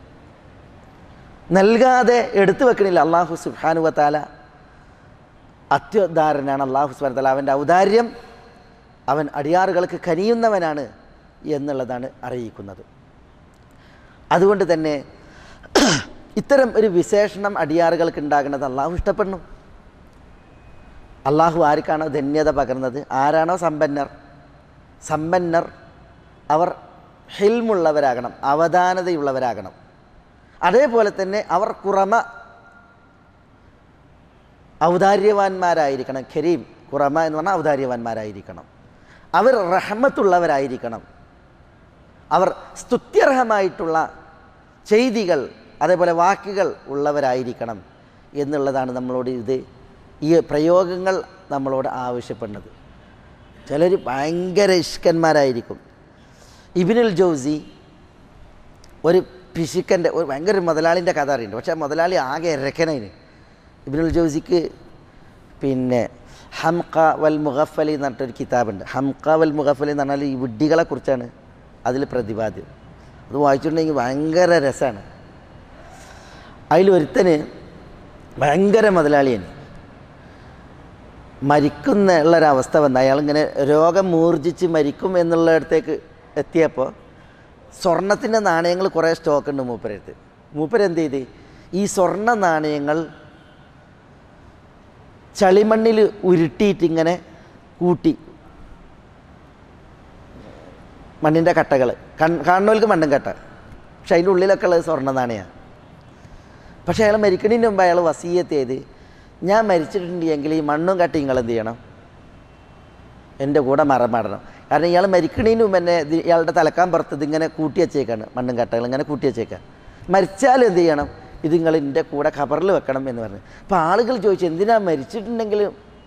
നൽകാതെ എടുത്തു വെക്കണില്ല. അള്ളാഹു സുബ്ഹാനഹു വ തആല അത്യുദാരനാണ്. അള്ളാഹു സുബ്ഹാനഹു വ തആല അവൻ്റെ ഔദാര്യം അവൻ അടിയാറുകൾക്ക് കനിയുന്നവനാണ് എന്നുള്ളതാണ് അറിയിക്കുന്നത്. അതുകൊണ്ട് തന്നെ ഇത്തരം ഒരു വിശേഷണം അടിയാറുകൾക്ക് ഉണ്ടാകുന്നത് അള്ളാഹു ഇഷ്ടപ്പെടുന്നു. അള്ളാഹു ആർക്കാണോ ധന്യത പകർന്നത്, ആരാണോ സമ്പന്നർ, സമ്പന്നർ അവർ ഹിൽമുള്ളവരാകണം, അവധാനതയുള്ളവരാകണം. അതേപോലെ തന്നെ അവർ കുറമ ഔദാര്യവാന്മാരായിരിക്കണം. കരീം കുറമ എന്ന് പറഞ്ഞാൽ ഔദാര്യവാന്മാരായിരിക്കണം. അവർ റഹ്മത്തുള്ളവരായിരിക്കണം. അവർ സ്തുത്യർഹമായിട്ടുള്ള ചെയ്തികൾ അതേപോലെ വാക്കുകൾ ഉള്ളവരായിരിക്കണം എന്നുള്ളതാണ് നമ്മളോട് ഇത് ഈ പ്രയോഗങ്ങൾ നമ്മളോട് ആവശ്യപ്പെടുന്നത്. ചിലർ ഭയങ്കര ഇഷ്കന്മാരായിരിക്കും. ഇബ്നുൽ ജൗസി ഒരു പിശുക്കൻ്റെ ഒരു ഭയങ്കര മുതലാളിൻ്റെ കഥ അറിയുന്നുണ്ട്. പക്ഷേ മുതലാളി ആകെ ഇരക്കനതിന്. ഇബ്നുൽ ജൗസിക്ക് പിന്നെ ഹംഖ വൽ മുഗഫലി എന്ന് പറഞ്ഞിട്ടൊരു കിതാബുണ്ട്. ഹംഖ വൽ മുഗഫലി എന്ന് പറഞ്ഞാൽ ഈ വിഡ്ഢികളെക്കുറിച്ചാണ് അതിൽ പ്രതിപാദ്യം. അത് വായിച്ചിട്ടുണ്ടെങ്കിൽ ഭയങ്കര രസമാണ്. അതിലൊരുത്തന് ഭയങ്കര മുതലാളിയാണ്. മരിക്കുന്ന ഉള്ളൊരവസ്ഥ വന്ന് അയാളിങ്ങനെ രോഗം മൂർജിച്ച് മരിക്കും എന്നുള്ളിടത്തേക്ക് എത്തിയപ്പോൾ സ്വർണത്തിൻ്റെ നാണയങ്ങൾ കുറേ സ്റ്റോക്കുണ്ട് മൂപ്പരടുത്ത്. മൂപ്പരെന്ത് ചെയ്ത് ഈ സ്വർണ്ണ നാണയങ്ങൾ ചളിമണ്ണിൽ ഉരുട്ടിയിട്ടിങ്ങനെ കൂട്ടി, മണ്ണിൻ്റെ കട്ടകൾ കൺ കാണുന്നവർക്ക് മണ്ണും കട്ട, പക്ഷെ അതിൻ്റെ ഉള്ളിലൊക്കെ ഉള്ളത് സ്വർണ്ണ നാണയമാണ്. പക്ഷേ അയാൾ മരിക്കണതിന് മുമ്പ് അയാൾ വസീയത്ത് ചെയ്ത് ഞാൻ മരിച്ചിട്ടുണ്ടെങ്കിൽ ഈ മണ്ണും കട്ടി നിങ്ങൾ എന്ത് ചെയ്യണം, എൻ്റെ കൂടെ മറമാടണം. കാരണം ഇയാൾ മരിക്കണതിന് മുമ്പ് എന്നെ ഇയാളുടെ തലക്കാൻ പുറത്ത് ഇതിങ്ങനെ കൂട്ടി വെച്ചേക്കാണ്, മണ്ണും കട്ടകൾ ഇങ്ങനെ കൂട്ടി വെച്ചേക്കാം. മരിച്ചാലും എന്ത് ചെയ്യണം, ഇത് നിങ്ങൾ എൻ്റെ കൂടെ ഖബറിൽ വെക്കണം എന്ന് പറഞ്ഞു. അപ്പോൾ ആളുകൾ ചോദിച്ചു എന്തിനാ മരിച്ചിട്ടുണ്ടെങ്കിൽ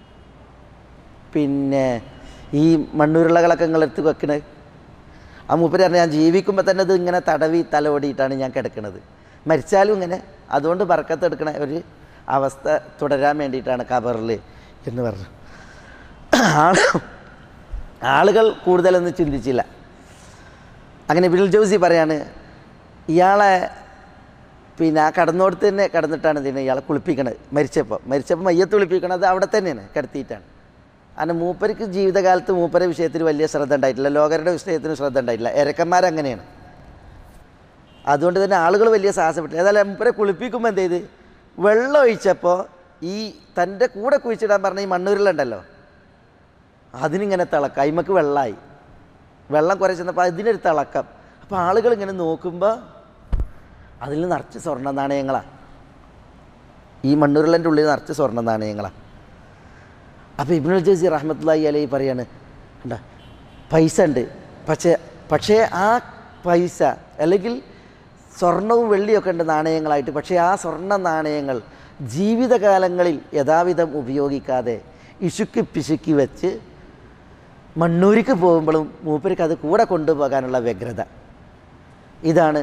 പിന്നെ ഈ മണ്ണുരുളകളൊക്കെ നിങ്ങളെടുത്ത് വെക്കണത്? ആ മൂപ്പര് പറഞ്ഞു ഞാൻ ജീവിക്കുമ്പോൾ തന്നെ ഇത് ഇങ്ങനെ തടവി തലോടിയിട്ടാണ് ഞാൻ കിടക്കുന്നത്, മരിച്ചാലും ഇങ്ങനെ, അതുകൊണ്ട് ബർക്കത്തെടുക്കണ ഒരു അവസ്ഥ തുടരാൻ വേണ്ടിയിട്ടാണ് ഖബറിൽ എന്ന് പറഞ്ഞു. ആൾ ആളുകൾ കൂടുതലൊന്നും ചിന്തിച്ചില്ല. അങ്ങനെ ഇബ്നുൽ ജൗസി പറയാണ് ഇയാളെ പിന്നെ ആ കടന്നോടത്ത് തന്നെ കിടന്നിട്ടാണ് ഇതിനെ ഇയാളെ കുളിപ്പിക്കണത്. മരിച്ചപ്പോൾ മരിച്ചപ്പോൾ മയ്യത്ത് കുളിപ്പിക്കണത് അവിടെ തന്നെയാണ് കിടത്തിയിട്ടാണ്. കാരണം മൂപ്പർക്ക് ജീവിതകാലത്ത് മൂപ്പരെ വിഷയത്തിൽ വലിയ ശ്രദ്ധ ഉണ്ടായിട്ടില്ല, ലോകരുടെ വിഷയത്തിന് ശ്രദ്ധ ഉണ്ടായിട്ടില്ല. എരക്കന്മാരങ്ങനെയാണ്. അതുകൊണ്ട് തന്നെ ആളുകൾ വലിയ സാഹസപ്പെട്ടു. ഏതായാലും മൂപ്പരെ കുളിപ്പിക്കുമ്പോൾ എന്ത് ചെയ്ത്, വെള്ളം ഒഴിച്ചപ്പോൾ ഈ തൻ്റെ കൂടെ കുഴിച്ചിടാൻ പറഞ്ഞ ഈ മണ്ണൂരിലുണ്ടല്ലോ അതിനിങ്ങനെ തിളക്കം, അയിമക്ക് വെള്ളമായി, വെള്ളം കുറേ ചെന്നപ്പോൾ അതിനൊരു തിളക്കം. അപ്പോൾ ആളുകൾ ഇങ്ങനെ നോക്കുമ്പോൾ അതിൽ നിറച്ച് സ്വർണ്ണ നാണയങ്ങളാണ്, ഈ മണ്ണൂരിലൻ്റെ ഉള്ളിൽ നിറച്ച് സ്വർണ്ണ നാണയങ്ങളാണ്. അപ്പോൾ ഇബ്നുൽ ജൗസി റഹ്മത്തുള്ളാഹി അലൈഹി പറയാണ്, കണ്ടോ പൈസ ഉണ്ട്, പക്ഷേ പക്ഷേ ആ പൈസ അല്ലെങ്കിൽ സ്വർണവും വെള്ളിയൊക്കെ ഉണ്ട് നാണയങ്ങളായിട്ട്, പക്ഷേ ആ സ്വർണ്ണ നാണയങ്ങൾ ജീവിതകാലങ്ങളിൽ യഥാവിധം ഉപയോഗിക്കാതെ ഇശുക്കി പിശുക്കി വെച്ച് മണ്ണൂരിക്ക് പോകുമ്പോഴും മൂപ്പർക്ക് അത് കൂടെ കൊണ്ടുപോകാനുള്ള വ്യഗ്രത. ഇതാണ്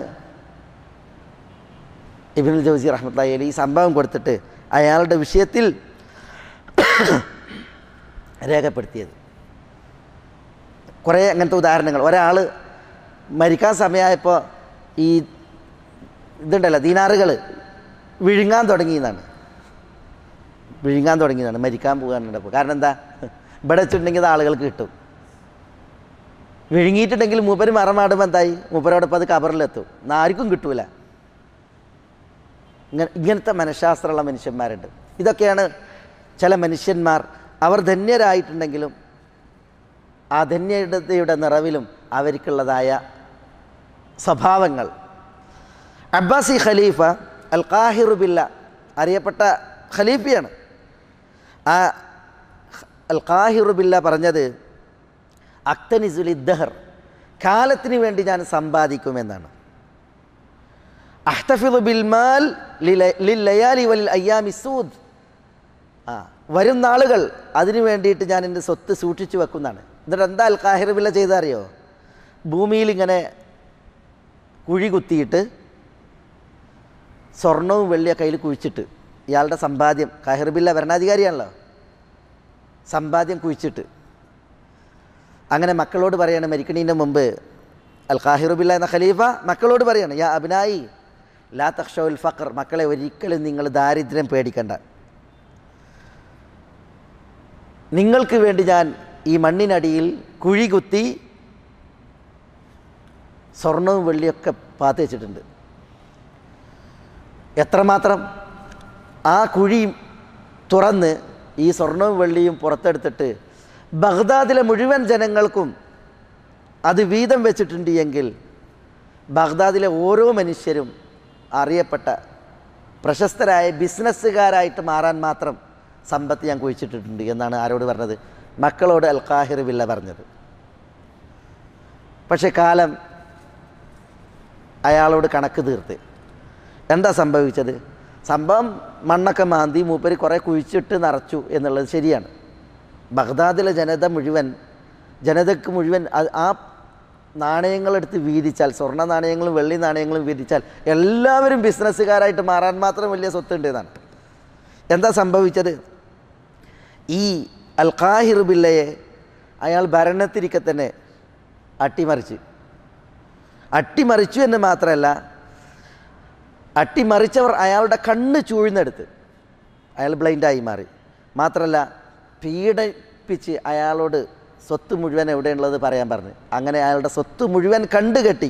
ഇബ്നുൽ ജൗസി റഹ്മത്തുള്ളാഹി അലൈഹി ഈ സംഭവം കൊടുത്തിട്ട് അയാളുടെ വിഷയത്തിൽ രേഖപ്പെടുത്തിയത്. കുറേ അങ്ങനത്തെ ഉദാഹരണങ്ങൾ. ഒരാൾ മരിക്കാൻ സമയമായപ്പോൾ ഈ ഇതുണ്ടല്ലോ ദീനാറുകൾ വിഴുങ്ങാൻ തുടങ്ങിയെന്നാണ് വിഴുങ്ങാൻ തുടങ്ങിയതാണ് മരിക്കാൻ പോകാനുണ്ടപ്പോൾ. കാരണം എന്താ, ഇവിടെ വെച്ചിട്ടുണ്ടെങ്കിൽ അത് ആളുകൾക്ക് കിട്ടും. വിഴുങ്ങിയിട്ടുണ്ടെങ്കിൽ മൂപ്പര് മറമാടുമ്പോൾ എന്തായി, മൂപ്പരോടൊപ്പം അത് കബറിലെത്തും, ആർക്കും കിട്ടൂല. ഇങ്ങനെ ഇങ്ങനത്തെ മനഃശാസ്ത്രമുള്ള മനുഷ്യന്മാരുണ്ട്. ഇതൊക്കെയാണ് ചില മനുഷ്യന്മാർ. അവർ ധന്യരായിട്ടുണ്ടെങ്കിലും ആ ധന്യതയുടെ നിറവിലും അവർക്കുള്ളതായ സ്വഭാവങ്ങൾ. അബ്ബാസി ഖലീഫ അൽ ഖാഹിറു ബില്ല അറിയപ്പെട്ട ഖലീഫയാണ്. ആ അൽ ഖാഹിറു ബില്ല പറഞ്ഞത് അക്തനിസുലി ദഹർ, കാലത്തിന് വേണ്ടി ഞാൻ സമ്പാദിക്കുമെന്നാണ്. അഹ്തഫിദു ബിൽ മാൽ ലിൽ ലയാലി വൽ അയ്യാമി സൂദ്, ആ വരും നാളുകൾ അതിനു വേണ്ടിയിട്ട് ഞാൻ എൻ്റെ സ്വത്ത് സൂക്ഷിച്ചു വെക്കുന്നതാണ്. എന്നിട്ട് എന്താ അൽ ഖാഹിറു ബില്ല ചെയ്തറിയോ, ഭൂമിയിൽ ഇങ്ങനെ കുഴി കുത്തിയിട്ട് സ്വർണവും വെള്ളിയ കയ്യിൽ കുഴിച്ചിട്ട്, ഇയാളുടെ സമ്പാദ്യം, ഖാഹിറു ബില്ല ഭരണാധികാരിയാണല്ലോ, സമ്പാദ്യം കുഴിച്ചിട്ട് അങ്ങനെ മക്കളോട് പറയാണ്, മരിക്കണീൻ്റെ മുമ്പ് അൽ ഖാഹിറു ബില്ല എന്ന ഖലീഫ മക്കളോട് പറയാണ്, യാ അബ്നായി ലാ തഖ്ഷൗൽ ഫഖർ, മക്കളെ ഒരിക്കലും നിങ്ങൾ ദാരിദ്ര്യം പേടിക്കണ്ട. നിങ്ങൾക്ക് വേണ്ടി ഞാൻ ഈ മണ്ണിനടിയിൽ കുഴി കുത്തി സ്വർണവും വെള്ളിയൊക്കെ പാത്ത് വെച്ചിട്ടുണ്ട്. എത്രമാത്രം ആ കുഴി തുറന്ന് ഈ സ്വർണവും വെള്ളിയും പുറത്തെടുത്തിട്ട് ബഗ്ദാദിലെ മുഴുവൻ ജനങ്ങൾക്കും അത് വീതം വെച്ചിട്ടുണ്ട് എങ്കിൽ ബഗ്ദാദിലെ ഓരോ മനുഷ്യരും അറിയപ്പെട്ട പ്രശസ്തരായ ബിസിനസ്സുകാരായിട്ട് മാറാൻ മാത്രം സമ്പത്ത് ഞാൻ കുഴിച്ചിട്ടിട്ടുണ്ട് എന്നാണ് ആരോട് പറഞ്ഞത്, മക്കളോട് അൽ ഖാഹിറു ബില്ല പറഞ്ഞത്. പക്ഷെ കാലം അയാളോട് കണക്ക് തീർത്ത്. എന്താ സംഭവിച്ചത്? സംഭവം മണ്ണൊക്കെ മാന്തി മൂപ്പര് കുറേ കുഴിച്ചിട്ട് നിറച്ചു എന്നുള്ളത് ശരിയാണ്. ബഗ്ദാദിലെ ജനത മുഴുവൻ ജനതയ്ക്ക് മുഴുവൻ ആ നാണയങ്ങളെടുത്ത് വീതിച്ചാൽ, സ്വർണ്ണ നാണയങ്ങളും വെള്ളി നാണയങ്ങളും വീതിച്ചാൽ എല്ലാവരും ബിസിനസ്സുകാരായിട്ട് മാറാൻ മാത്രം വലിയ സ്വത്തുണ്ട് എന്നാണ്. എന്താ സംഭവിച്ചത്? ഈ അൽ ഖാഹിറു ബില്ലയെ അയാൾ ഭരണത്തിരിക്കെ തന്നെ അട്ടിമറിച്ച് അട്ടിമറിച്ചു എന്ന് മാത്രമല്ല, അട്ടിമറിച്ചവർ അയാളുടെ കണ്ണ് ചൂഴ്ന്നെടുത്ത് അയാൾ ബ്ലൈൻഡായി മാറി. മാത്രമല്ല പീഡിപ്പിച്ച് അയാളോട് സ്വത്ത് മുഴുവൻ എവിടെയുള്ളത് പറയാൻ പറഞ്ഞു. അങ്ങനെ അയാളുടെ സ്വത്ത് മുഴുവൻ കണ്ടുകെട്ടി.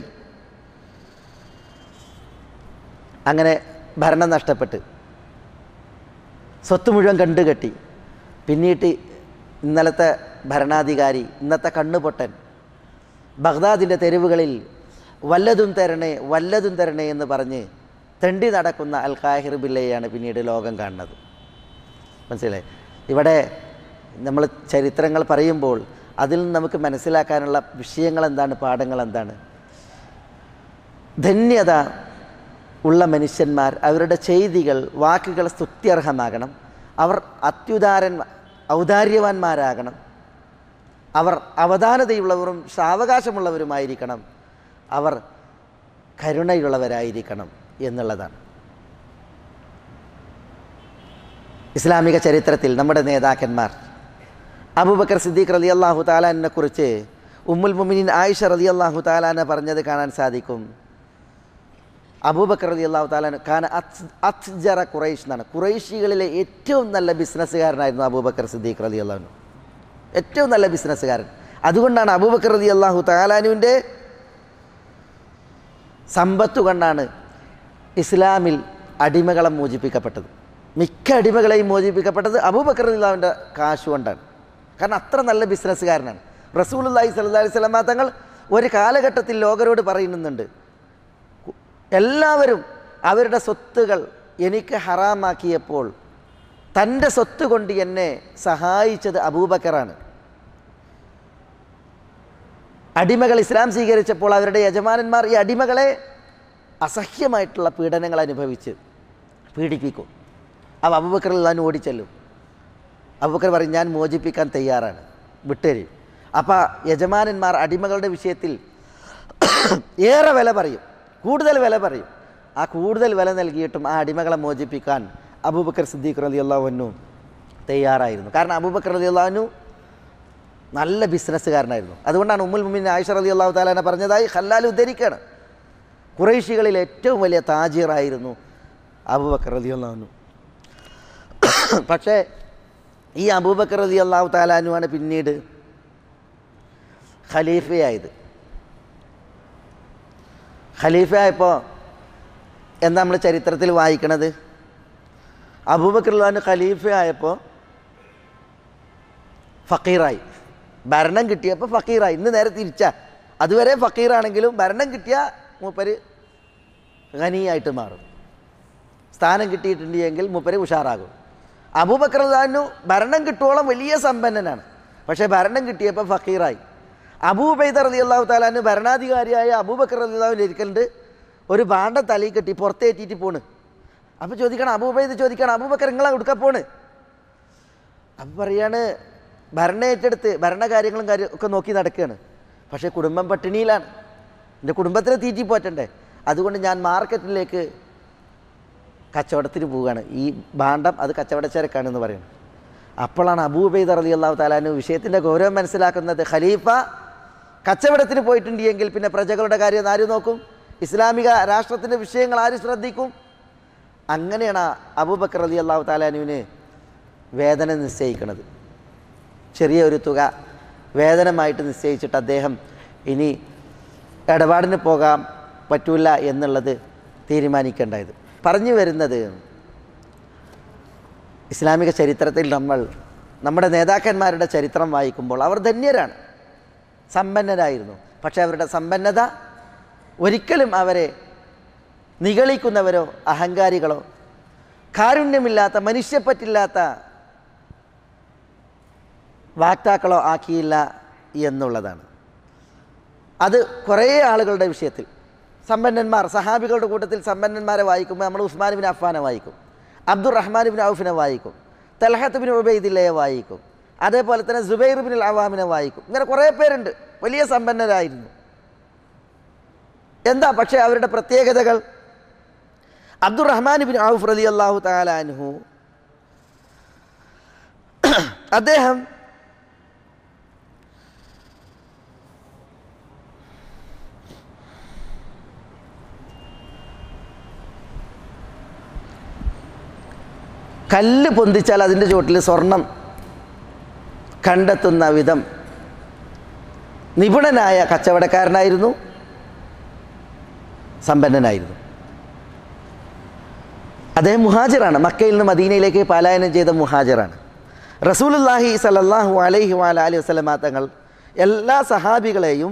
അങ്ങനെ ഭരണം നഷ്ടപ്പെട്ട് സ്വത്ത് മുഴുവൻ കണ്ടുകെട്ടി. പിന്നീട് ഇന്നലത്തെ ഭരണാധികാരി, ഇന്നത്തെ കണ്ണുപൊട്ടൻ, ബഗ്ദാദിൻ്റെ തെരുവുകളിൽ വല്ലതും തരണേ വല്ലതും തരണേ എന്ന് പറഞ്ഞ് തെണ്ടി നടക്കുന്ന അൽ ഖാഹിറു ബില്ലയെയാണ് പിന്നീട് ലോകം കാണുന്നത്. മനസ്സിലായി? ഇവിടെ നമ്മൾ ചരിത്രങ്ങൾ പറയുമ്പോൾ അതിൽ നിന്ന് നമുക്ക് മനസ്സിലാക്കാനുള്ള വിഷയങ്ങൾ എന്താണ്, പാഠങ്ങൾ എന്താണ്? ധന്യത ഉള്ള മനുഷ്യന്മാർ അവരുടെ ചെയ്തികൾ, വാക്കുകൾ സ്തുത്യർഹമാകണം. അവർ അത്യുദാരൻ ഔദാര്യവാന്മാരാകണം. അവർ അവധാനതയുള്ളവരും സാവകാശമുള്ളവരുമായിരിക്കണം. അവർ കരുണയുള്ളവരായിരിക്കണം എന്നുള്ളതാണ്. ഇസ്ലാമിക ചരിത്രത്തിൽ നമ്മുടെ നേതാക്കന്മാർ അബൂബക്കർ സിദ്ദീഖ് റളിയല്ലാഹു തആലാനെ കുറിച്ച് ഉമ്മുൽ മുഅ്മിനീൻ ആയിഷ റളിയല്ലാഹു തആലാന പറഞ്ഞത് കാണാൻ സാധിക്കും. അബൂബക്കർ റളിയല്ലാഹു തആല കാന അത്ജറ ഖുറൈഷ് എന്നാണ്. ഖുറൈശികളിലെ ഏറ്റവും നല്ല ബിസിനസ്സുകാരനായിരുന്നു അബൂബക്കർ സിദ്ദീഖ് റളിയല്ലാഹു അൻഹു. ഏറ്റവും നല്ല ബിസിനസ്സുകാരൻ. അതുകൊണ്ടാണ് അബൂബക്കർ റളിയല്ലാഹു തആലാനുവിൻ്റെ സമ്പത്ത് കൊണ്ടാണ് ഇസ്ലാമിൽ അടിമകളെ മോചിപ്പിക്കപ്പെട്ടത്. മിക്ക അടിമകളെയും മോചിപ്പിക്കപ്പെട്ടത് അബൂബക്കർ റളിയല്ലാഹുവിൻ്റെ കാശ് കൊണ്ടാണ്. കാരണം അത്ര നല്ല ബിസിനസ്സുകാരനാണ്. റസൂലുള്ളാഹി സ്വല്ലല്ലാഹി അലൈഹി വസല്ലം തങ്ങൾ ഒരു കാലഘട്ടത്തിൽ ലോകരോട് പറയുന്നുണ്ട്, എല്ലാവരും അവരുടെ സ്വത്തുകൾ എനിക്ക് ഹറാമാക്കിയപ്പോൾ തൻ്റെ സ്വത്ത് കൊണ്ട് എന്നെ സഹായിച്ചത് അബൂബക്കറാണ്. അടിമകൾ ഇസ്ലാം സ്വീകരിച്ചപ്പോൾ അവരുടെ യജമാനന്മാർ ഈ അടിമകളെ അസഹ്യമായിട്ടുള്ള പീഡനങ്ങൾ അനുഭവിച്ച് പീഡിപ്പിക്കും. അപ്പോൾ അബൂബക്കർ റളിയല്ലാഹു ഓടിച്ചെല്ലും. അബൂബക്കർ പറയും, ഞാൻ മോചിപ്പിക്കാൻ തയ്യാറാണ്, വിട്ടുതരും. അപ്പോൾ യജമാനന്മാർ അടിമകളുടെ വിഷയത്തിൽ ഏറെ വില പറയും, കൂടുതൽ വില പറയും. ആ കൂടുതൽ വില നൽകിയിട്ടും ആ അടിമകളെ മോചിപ്പിക്കാൻ അബൂബക്കർ സിദ്ദീഖ് റളിയല്ലാഹു അൻഹു തയ്യാറായിരുന്നു. കാരണം അബൂബക്കർ റളിയല്ലാഹു അൻഹു നല്ല ബിസിനസ്സുകാരനായിരുന്നു. അതുകൊണ്ടാണ് ഉമ്മുൽ മുഅ്മിനീൻ ആയിഷ റളിയല്ലാഹു തആല പറഞ്ഞതായി ഖല്ലാൽ ഉദ്ധരിക്കുകയാണ്, ഖുറൈശികളിൽ ഏറ്റവും വലിയ താജിറായിരുന്നു അബൂബക്കർ റളിയല്ലാഹു അൻഹു. പക്ഷേ ഈ അബൂബക്കർ റളിയല്ലാഹു തആല അൻഹുവാണ് പിന്നീട് ഖലീഫയായത്. ഖലീഫയായപ്പോൾ എന്താ നമ്മൾ ചരിത്രത്തിൽ വായിക്കണത്? അബൂബക്കർ റളിയല്ലാഹു അൻഹു ഖലീഫയായപ്പോൾ ഫക്കീറായി. ഭരണം കിട്ടിയപ്പോൾ ഫക്കീറായി. ഇന്ന് നേരെ തിരിച്ചാ. അതുവരെ ഫക്കീറാണെങ്കിലും ഭരണം കിട്ടിയ മൂപ്പര് ഖനിയായിട്ട് മാറും. സ്ഥാനം കിട്ടിയിട്ടുണ്ടെങ്കിൽ മൂപ്പര് ഉഷാറാകും. അബൂബക്കർ റളിയല്ലാഹു അൻഹു ഭരണം കിട്ടുവോളം വലിയ സമ്പന്നനാണ്. പക്ഷേ ഭരണം കിട്ടിയപ്പോൾ ഫക്കീറായി. അബൂ ഉബൈദ റളിയല്ലാഹു തആല അൻഹു ഭരണാധികാരിയായ അബൂബക്കർ റളിയല്ലാഹു അൻഹു ഇരിക്കലുണ്ട്, ഒരു ഭാണ്ഡ തലയിൽ കെട്ടി പുറത്തേറ്റിട്ട് പോണ്. അപ്പോൾ ചോദിക്കണം, അബൂ ഉബൈദ ചോദിക്കണം, അബൂബക്കർ നിങ്ങളെ കൊടുക്കാൻ പോണ്? അപ്പം പറയാണ്, ഭരണം ഏറ്റെടുത്ത് ഭരണകാര്യങ്ങളും കാര്യം ഒക്കെ നോക്കി നടക്കുകയാണ്. പക്ഷേ കുടുംബം പട്ടിണിയിലാണ്, എൻ്റെ കുടുംബത്തിനെ തീറ്റി പോറ്റണ്ടേ, അതുകൊണ്ട് ഞാൻ മാർക്കറ്റിലേക്ക് കച്ചവടത്തിന് പോവുകയാണ്. ഈ ഭാണ്ഡം അത് കച്ചവടച്ചരക്കാണെന്ന് പറയുന്നത്. അപ്പോഴാണ് അബൂ ഉബൈദ റളിയല്ലാഹു തആല അൻഹു വിഷയത്തിൻ്റെ ഗൗരവം മനസ്സിലാക്കുന്നത്. ഖലീഫ കച്ചവടത്തിന് പോയിട്ടുണ്ടെങ്കിൽ പിന്നെ പ്രജകളുടെ കാര്യം ആര് നോക്കും? ഇസ്ലാമിക രാഷ്ട്രത്തിൻ്റെ വിഷയങ്ങൾ ആര് ശ്രദ്ധിക്കും? അങ്ങനെയാണ് അബൂബക്കർ റളിയല്ലാഹു തആല അൻഹുവിന് വേതന നിശ്ചയിക്കുന്നത്. ചെറിയ ഒരു തുക വേതനമായിട്ട് നിശ്ചയിച്ചിട്ട് അദ്ദേഹം ഇനി ഇടപാടിന് പോകാൻ പറ്റൂല എന്നുള്ളത് തീരുമാനിക്കേണ്ടത്. പറഞ്ഞു വരുന്നത്, ഇസ്ലാമിക ചരിത്രത്തിൽ നമ്മൾ നമ്മുടെ നേതാക്കന്മാരുടെ ചരിത്രം വായിക്കുമ്പോൾ അവർ ധന്യരാണ്, സമ്പന്നരായിരുന്നു. പക്ഷേ അവരുടെ സമ്പന്നത ഒരിക്കലും അവരെ നിഗളിക്കുന്നവരോ അഹങ്കാരികളോ കാരുണ്യമില്ലാത്ത മനുഷ്യപ്പറ്റില്ലാത്ത വാക്താക്കളോ ആക്കിയില്ല എന്നുള്ളതാണ്. അത് കുറേ ആളുകളുടെ വിഷയത്തിൽ സമ്പന്നന്മാർ, സഹാബികളുടെ കൂട്ടത്തിൽ സമ്പന്നന്മാരെ വായിക്കുമ്പോൾ നമ്മൾ ഉസ്മാൻ ബിൻ അഫ്ഫാനെ വായിക്കും, അബ്ദുറഹ്മാൻ ബിൻ ഔഫിനെ വായിക്കും, തൽഹത്ത് ബിൻ ഉബൈദില്ലയെ വായിക്കും, അതേപോലെ തന്നെ സുബൈർ ബിൻ അൽ അവാമിനെ വായിക്കും. ഇങ്ങനെ കുറേ പേരുണ്ട്, വലിയ സമ്പന്നരായിരുന്നു. എന്താ പക്ഷേ അവരുടെ പ്രത്യേകതകൾ? അബ്ദുറഹ്മാൻ ബിൻ ഔഫ് റളിയല്ലാഹു തആല അൻഹു അദ്ദേഹം കല്ല് പൊന്തിച്ചാൽ അതിൻ്റെ ചുവട്ടിൽ സ്വർണം കണ്ടെത്തുന്ന വിധം നിപുണനായ കച്ചവടക്കാരനായിരുന്നു, സമ്പന്നനായിരുന്നു. അദ്ദേഹം മുഹാജിറാണ്, മക്കയിൽ നിന്ന് മദീനയിലേക്ക് പലായനം ചെയ്ത മുഹാജിറാണ്. റസൂലുള്ളാഹി സ്വല്ലല്ലാഹു അലൈഹി വഅലിഹി വസല്ലമ തങ്ങൾ എല്ലാ സഹാബികളെയും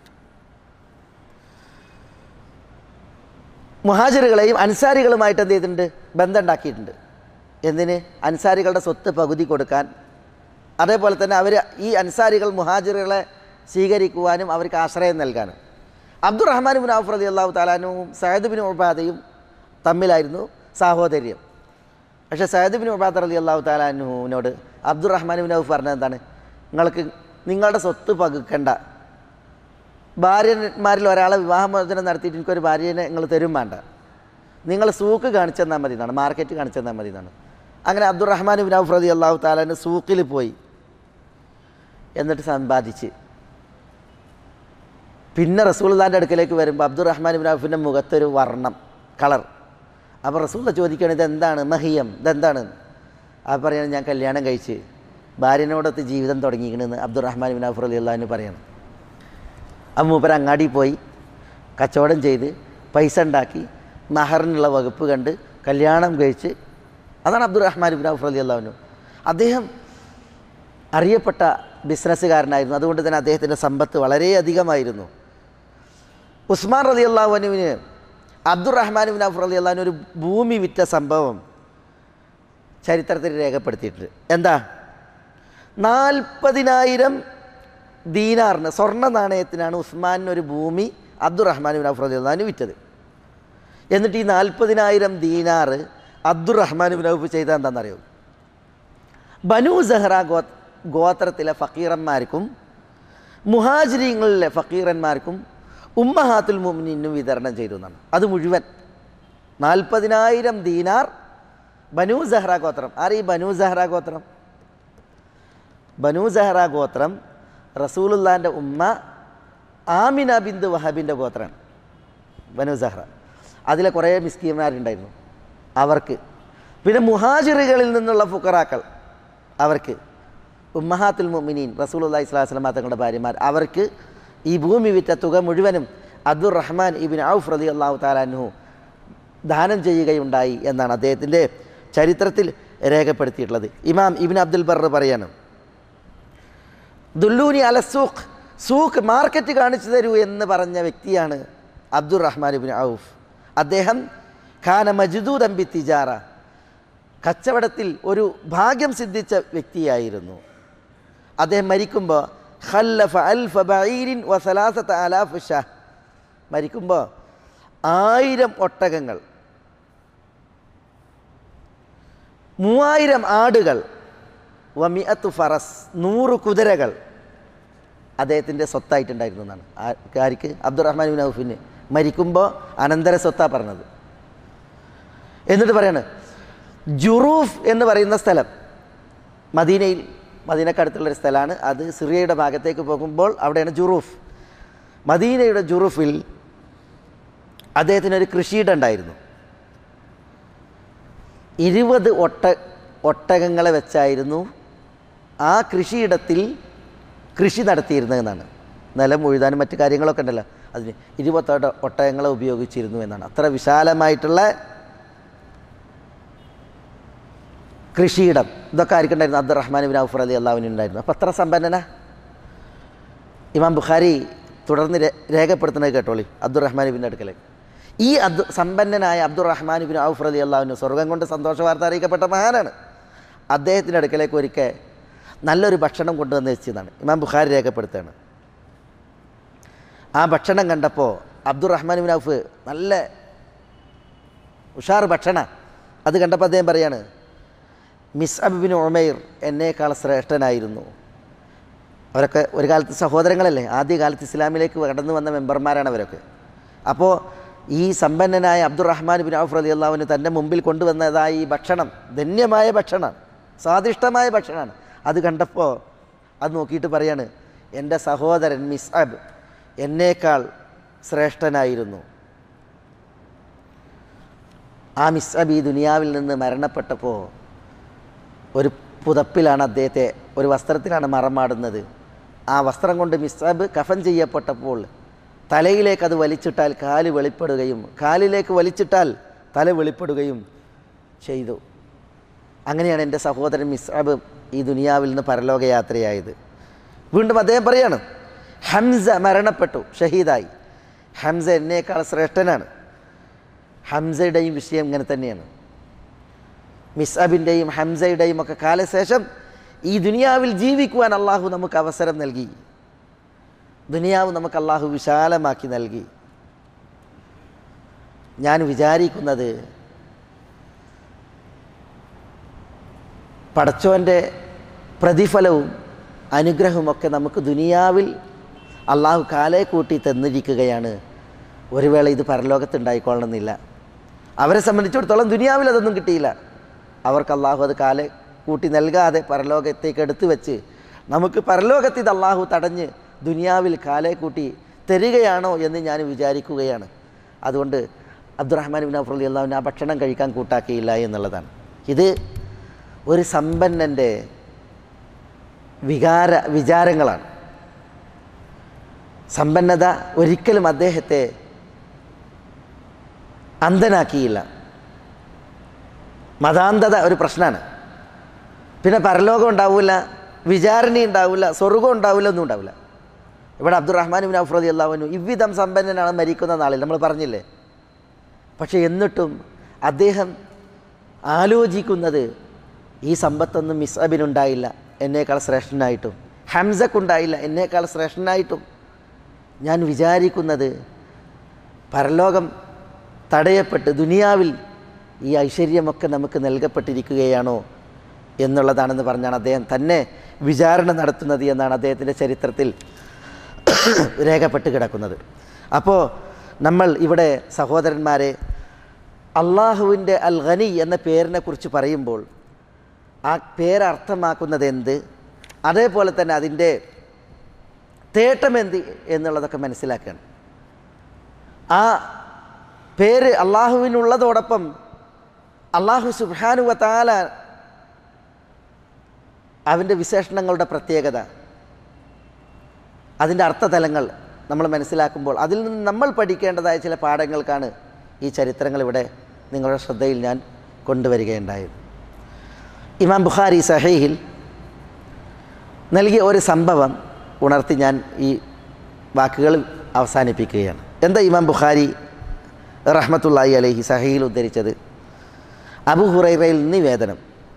മുഹാജിറുകളെയും അൻസാരികളുമായിട്ട് എന്ത് ചെയ്തിട്ടുണ്ട്? ബന്ധം ഉണ്ടാക്കിയിട്ടുണ്ട്. എന്തിന്? അൻസാരികളുടെ സ്വത്ത് പകുതി കൊടുക്കാൻ, അതേപോലെ തന്നെ അവർ ഈ അൻസാരികൾ മുഹാജിറുകളെ സ്വീകരിക്കുവാനും അവർക്ക് ആശ്രയം നൽകാനും. അബ്ദുറഹ്മാൻ ബിൻ ഔഫ് റളിയല്ലാഹു തആല അൻഹുവും സഅദ് ബിൻ ഉബാദയും തമ്മിലായിരുന്നു സാഹോദര്യം. പക്ഷേ സഅദ് ബിൻ ഉബാദ റളിയല്ലാഹു തആല അൻഹുവിനോട് അബ്ദുറഹ്മാൻ ബിൻ ഔഫ് പറഞ്ഞത് എന്താണ്? നിങ്ങൾക്ക് നിങ്ങളുടെ സ്വത്ത് പകുക്കണ്ട, ഭാര്യന്മാരിൽ ഒരാളെ വിവാഹമോചനം നടത്തിയിട്ട് എനിക്കൊരു ഭാര്യനെ നിങ്ങൾ തരും വേണ്ട, നിങ്ങൾ സൂക്ക് കാണിച്ചു തന്നാൽ മതി എന്നാണ്, മാർക്കറ്റ് കാണിച്ചു തന്നാൽ മതി എന്നാണ്. അങ്ങനെ അബ്ദുറഹ്മാൻ ബിൻ ഔഫ് റളിയല്ലാഹു തആല അൻഹു സൂക്കിൽ പോയി, എന്നിട്ട് സമ്പാദിച്ച് പിന്നെ റസൂലുള്ളാഹിൻ്റെ അടുക്കലേക്ക് വരുമ്പോൾ അബ്ദുറഹ്മാൻ ബിൻ ഔഫിൻ്റെ മുഖത്തൊരു വർണ്ണം, കളർ. അപ്പോൾ റസൂലുള്ള ചോദിക്കുകയാണ്, ഇതെന്താണ് മഹിയം, ഇതെന്താണ്? അപ്പോൾ പറയണം, ഞാൻ കല്യാണം കഴിച്ച് ഭാര്യനോടൊത്ത് ജീവിതം തുടങ്ങിയിരിക്കണമെന്ന് അബ്ദുറഹ്മാൻ ബിൻ ഔഫ് റളിയല്ലാഹു അൻഹു പറയണം. ആ മൂപ്പർ അങ്ങാടി പോയി കച്ചവടം ചെയ്ത് പൈസ ഉണ്ടാക്കി മഹറിനുള്ള വകുപ്പ് കണ്ട് കല്യാണം കഴിച്ച്. അതാണ് അബ്ദുറഹ്മാൻ ഇബ്നു ഔഫ് റളിയല്ലാഹു അൻഹു. അദ്ദേഹം അറിയപ്പെട്ട ബിസിനസ്സുകാരനായിരുന്നു. അതുകൊണ്ട് തന്നെ അദ്ദേഹത്തിൻ്റെ സമ്പത്ത് വളരെയധികമായിരുന്നു. ഉസ്മാൻ റളിയല്ലാഹു അൻഹുവിന് അബ്ദുറഹ്മാൻ ഇബ്നു ഔഫ് റളിയല്ലാഹു അൻഹു ഒരു ഭൂമി വിറ്റ സംഭവം ചരിത്രത്തിൽ രേഖപ്പെടുത്തിയിട്ടുണ്ട്. എന്താ? നാൽപ്പതിനായിരം ദീനാറിന് സ്വർണ്ണ നാണയത്തിനാണ് ഉസ്മാനിന് ഒരു ഭൂമി അബ്ദുറഹ്മാൻ ഇബ്നു ഔഫ് റളിയല്ലാഹു അൻഹു വിറ്റത്. എന്നിട്ട് ഈ നാൽപ്പതിനായിരം ദീനാറ് അബ്ദുറഹ്മാൻ ഇബ്നു ഔഫ് ചെയ്ത എന്താണെന്നറിയോ? ബനൂ സഹ്റ ഗോ ഗോത്രത്തിലെ ഫക്കീറന്മാർക്കും മുഹാജിരീങ്ങളിലെ ഫക്കീറന്മാർക്കും ഉമ്മഹാത്തുൽ മുഅ്മിനീനും വിതരണം ചെയ്തു എന്നാണ്. അത് മുഴുവൻ നാൽപ്പതിനായിരം ദീനാർ ബനൂ സഹ്റ ഗോത്രം. ആര് ഈ ബനൂ സഹ്റ ഗോത്രം? ബനൂ സഹ്റ ഗോത്രം റസൂലുള്ളാഹിൻ്റെ ഉമ്മ ആമിന ബിന്ത് വഹബിൻ്റെ ഗോത്രമാണ് ബനൂ സഹ്റ. അതിലെ കുറേ മിസ്കീന്മാരുണ്ടായിരുന്നു അവർക്ക്. പിന്നെ മുഹാജിറുകളിൽ നിന്നുള്ള ഫുഖറാക്കൾ അവർക്ക്, ഉമ്മഹാത്തുൽ മുഅ്മിനീൻ റസൂലുള്ളാഹി സ്വല്ലല്ലാഹു അലൈഹി വസല്ലം തങ്ങളുടെ ഭാര്യമാർ, അവർക്ക് ഈ ഭൂമി വിറ്റ തുക മുഴുവനും അബ്ദുറഹ്മാൻ ഇബ്നു ഔഫ് റളിയല്ലാഹു തആല അൻഹു ദാനം ചെയ്യുകയുണ്ടായി എന്നാണ് അദ്ദേഹത്തിൻ്റെ ചരിത്രത്തിൽ രേഖപ്പെടുത്തിയിട്ടുള്ളത്. ഇമാം ഇബ്നു അബ്ദുൽ ബർ പറയാണ്, ദുല്ലൂനി അല സൂഖ്, സൂഖ് മാർക്കറ്റ് കാണിച്ചു തരൂ എന്ന് പറഞ്ഞ വ്യക്തിയാണ് അബ്ദുറഹ്മാൻ ഇബ്നു ഔഫ്. അദ്ദേഹം ഖാന മജ്ദൂദൻ ബി തിജാറ, കച്ചവടത്തിൽ ഒരു ഭാഗ്യം സിദ്ധിച്ച വ്യക്തിയായിരുന്നു. അദ്ദേഹം മരിക്കുമ്പോൾ ഖല്ലഫ അൽഫ ബഈരിൻ വ സലാസത ആലാഫ് ഷാഹ്, മരിക്കുമ്പോൾ ആയിരം ഒട്ടകങ്ങൾ, മൂവായിരം ആടുകൾ, വ മിഅത്തു ഫറസ്, നൂറ് കുതിരകൾ അദ്ദേഹത്തിൻ്റെ സ്വത്തായിട്ടുണ്ടായിരുന്നു എന്നാണ്. ആർക്ക്? അബ്ദുറഹ്മാൻ ഇബ്നു ഔഫിന് മരിക്കുമ്പോൾ അനന്തര സ്വത്താ പറഞ്ഞത്. എന്നിട്ട് പറയാണ്, ജുറൂഫ് എന്ന് പറയുന്ന സ്ഥലം മദീനയിൽ, മദീനക്കടുത്തുള്ളൊരു സ്ഥലമാണ് അത്. സിറിയയുടെ ഭാഗത്തേക്ക് പോകുമ്പോൾ അവിടെയാണ് ജുറൂഫ്. മദീനയുടെ ജുറൂഫിൽ അദ്ദേഹത്തിനൊരു കൃഷിയിടം ഉണ്ടായിരുന്നു. ഇരുപത് ഒട്ട ഒട്ടകങ്ങളെ വെച്ചായിരുന്നു ആ കൃഷിയിടത്തിൽ കൃഷി നടത്തിയിരുന്നതെന്നാണ്. നിലം ഉഴുതാനും മറ്റു കാര്യങ്ങളൊക്കെ ഉണ്ടല്ലോ, അതിന് ഇരുപത്തെട്ട് ഒട്ടകങ്ങളെ ഉപയോഗിച്ചിരുന്നു എന്നാണ്. അത്ര വിശാലമായിട്ടുള്ള കൃഷിയിടം ഇതൊക്കെ ആർക്കുണ്ടായിരുന്നു? അബ്ദുറഹ്മാൻ ഇബ്നു ഔഫ് റളിയല്ലാഹു അൻഹു ഉണ്ടായിരുന്നു. അപ്പോൾ അത്ര സമ്പന്നന. ഇമാം ബുഖാരി തുടർന്ന് രേഖപ്പെടുത്തുന്നത് കേട്ടോളി അബ്ദുറഹ്മാൻ ഇബ്നു അടുക്കലേക്ക്. ഈ അബ്ദു സമ്പന്നനായ അബ്ദുറഹ്മാൻ ഇബ്നു ഔഫ് റളിയല്ലാഹു അൻഹു സ്വർഗം കൊണ്ട് സന്തോഷ വാർത്ത അറിയിക്കപ്പെട്ട മഹാനാണ്. അദ്ദേഹത്തിൻ്റെ അടുക്കലേക്ക് ഒരിക്കൽ നല്ലൊരു ഭക്ഷണം കൊണ്ടുവന്ന് വെച്ചതാണ് ഇമാം ബുഖാരി രേഖപ്പെടുത്തുകയാണ്. ആ ഭക്ഷണം കണ്ടപ്പോൾ അബ്ദുറഹ്മാൻ ഇബ്നു ഔഫ് നല്ല ഉഷാർ ഭക്ഷണം അത് കണ്ടപ്പോൾ അദ്ദേഹം പറയാണ്, മിസ്അബ് ബിൻ ഉമൈർ എന്നേക്കാൾ ശ്രേഷ്ഠനായിരുന്നു. അവരൊക്കെ ഒരു കാലത്ത് സഹോദരങ്ങളല്ലേ, ആദ്യ കാലത്ത് ഇസ്ലാമിലേക്ക് കടന്നു വന്ന മെമ്പർമാരാണ് അവരൊക്കെ. അപ്പോൾ ഈ സമ്പന്നനായ അബ്ദുറഹ്മാൻ ഇബ്നു ഔഫ് റളിയല്ലാഹു അൻഹു തൻ്റെ മുമ്പിൽ കൊണ്ടുവന്നതായി ഈ ഭക്ഷണം ധന്യമായ ഭക്ഷണമാണ്, സ്വാദിഷ്ടമായ ഭക്ഷണമാണ്. അത് കണ്ടപ്പോൾ അത് നോക്കിയിട്ട് പറയാണ്, എൻ്റെ സഹോദരൻ മിസ്അബ് എന്നേക്കാൾ ശ്രേഷ്ഠനായിരുന്നു. ആ മിസ്അബ് ഈ ദുനിയാവിൽ നിന്ന് മരണപ്പെട്ടപ്പോൾ ഒരു പുതപ്പിലാണ് അദ്ദേഹത്തെ, ഒരു വസ്ത്രത്തിലാണ് മറമാടുന്നത്. ആ വസ്ത്രം കൊണ്ട് മിസ്അബ് കഫൻ ചെയ്യപ്പെട്ടപ്പോൾ തലയിലേക്ക് അത് വലിച്ചിട്ടാൽ കാല് വെളിപ്പെടുകയും കാലിലേക്ക് വലിച്ചിട്ടാൽ തല വെളിപ്പെടുകയും ചെയ്തു. അങ്ങനെയാണ് എൻ്റെ സഹോദരൻ മിസ്അബ് ഈ ദുനിയാവിൽ നിന്ന് പരലോകയാത്രയായത്. വീണ്ടും അദ്ദേഹം പറയാണ്, ഹംസ മരണപ്പെട്ടു, ഷഹീദായി. ഹംസ എന്നേക്കാൾ ശ്രേഷ്ഠനാണ്. ഹംസയുടെയും വിഷയം ഇങ്ങനെ തന്നെയാണ്. മിസ്അബിൻ്റെയും ഹംസയുടെയും ഒക്കെ കാലശേഷം ഈ ദുനിയാവിൽ ജീവിക്കുവാൻ അള്ളാഹു നമുക്ക് അവസരം നൽകി. ദുനിയാവ് നമുക്ക് അള്ളാഹു വിശാലമാക്കി നൽകി. ഞാൻ വിചാരിക്കുന്നത് പടച്ചോൻ്റെ പ്രതിഫലവും അനുഗ്രഹവുമൊക്കെ നമുക്ക് ദുനിയാവിൽ അള്ളാഹു കാലേ കൂട്ടി തന്നിരിക്കുകയാണ്. ഒരു വേള ഇത് പരലോകത്തുണ്ടായിക്കൊള്ളണമെന്നില്ല. അവരെ സംബന്ധിച്ചിടത്തോളം ദുനിയാവിൽ അതൊന്നും കിട്ടിയില്ല. അവർക്ക് അള്ളാഹു അത് കാലേ കൂട്ടി നൽകാതെ പരലോകത്തേക്ക് എടുത്തു വെച്ച് നമുക്ക് പരലോകത്ത് ഇത് അള്ളാഹു തടഞ്ഞ് ദുനിയാവിൽ കാലേ കൂട്ടി തരികയാണോ എന്ന് ഞാൻ വിചാരിക്കുകയാണ്. അതുകൊണ്ട് അബ്ദുറഹ്മാൻ ഇബ്നു ഔഫ് റളിയല്ലാഹു അൻഹു ആ ഭക്ഷണം കഴിക്കാൻ കൂട്ടാക്കിയില്ല എന്നുള്ളതാണ്. ഇത് ഒരു സമ്പന്നൻ്റെ വികാര വിചാരങ്ങളാണ്. സമ്പന്നത ഒരിക്കലും അദ്ദേഹത്തെ അന്ധനാക്കിയില്ല. മതാന്ധത ഒരു പ്രശ്നമാണ്. പിന്നെ പരലോകം ഉണ്ടാവില്ല, വിചാരണ ഉണ്ടാവില്ല, സ്വർഗം ഉണ്ടാവില്ല, ഒന്നും ഉണ്ടാവില്ല. ഇവിടെ അബ്ദുറഹ്മാൻ ഇബ്നു ഔഫ് റളിയല്ലാഹു അൻഹു ഇவ்விதം സമ്പന്നനാണ് മരിക്കുന്ന നാളിൽ, നമ്മൾ പറഞ്ഞില്ലേ. പക്ഷേ എന്നിട്ടും അദ്ദേഹം ആലോചിക്കുന്നത് ഈ സമ്പത്തൊന്നും മിസ്അബിനുണ്ടായില്ല എന്നേക്കാൾ ശ്രേഷ്ഠനായിട്ടും, ഹംസക്കുണ്ടായില്ല എന്നേക്കാൾ ശ്രേഷ്ഠനായിട്ടും. ഞാൻ വിചാരിക്കുന്നത് പരലോകം തടയപ്പെട്ട് ദുനിയാവിൽ ഈ ഐശ്വര്യമൊക്കെ നമുക്ക് നൽകപ്പെട്ടിരിക്കുകയാണോ എന്നുള്ളതാണെന്ന് പറഞ്ഞാണ് അദ്ദേഹം തന്നെ വിചാരണ നടത്തുന്നത് എന്നാണ് അദ്ദേഹത്തിൻ്റെ ചരിത്രത്തിൽ രേഖപ്പെട്ട് കിടക്കുന്നത്. അപ്പോൾ നമ്മൾ ഇവിടെ സഹോദരന്മാരെ അള്ളാഹുവിൻ്റെ അൽ ഖനി എന്ന പേരിനെ കുറിച്ച് പറയുമ്പോൾ ആ പേരർത്ഥമാക്കുന്നത് എന്ത്, അതേപോലെ തന്നെ അതിൻ്റെ തേട്ടമെന്ത് എന്നുള്ളതൊക്കെ മനസ്സിലാക്കണം. ആ പേര് അള്ളാഹുവിനുള്ളതോടൊപ്പം അള്ളാഹു സുബ്ഹാനഹു വ തആല അവൻ്റെ വിശേഷണങ്ങളുടെ പ്രത്യേകത, അതിൻ്റെ അർത്ഥതലങ്ങൾ നമ്മൾ മനസ്സിലാക്കുമ്പോൾ അതിൽ നിന്ന് നമ്മൾ പഠിക്കേണ്ടതായ ചില പാഠങ്ങൾക്കാണ് ഈ ചരിത്രങ്ങൾ ഇവിടെ നിങ്ങളുടെ ശ്രദ്ധയിൽ ഞാൻ കൊണ്ടുവരികയുണ്ടായത്. ഇമാം ബുഖാരി സഹീഹിൽ നൽകിയ ഒരു സംഭവം ഉണർത്തി ഞാൻ ഈ വാക്കുകൾ അവസാനിപ്പിക്കുകയാണ്. എന്താ ഇമാം ബുഖാരി റഹ്മത്തുള്ളാഹി അലൈഹി സഹീഹിൽ ഉദ്ധരിച്ചത്? അബൂ ഹുറൈറയിൽ നിവേദനം,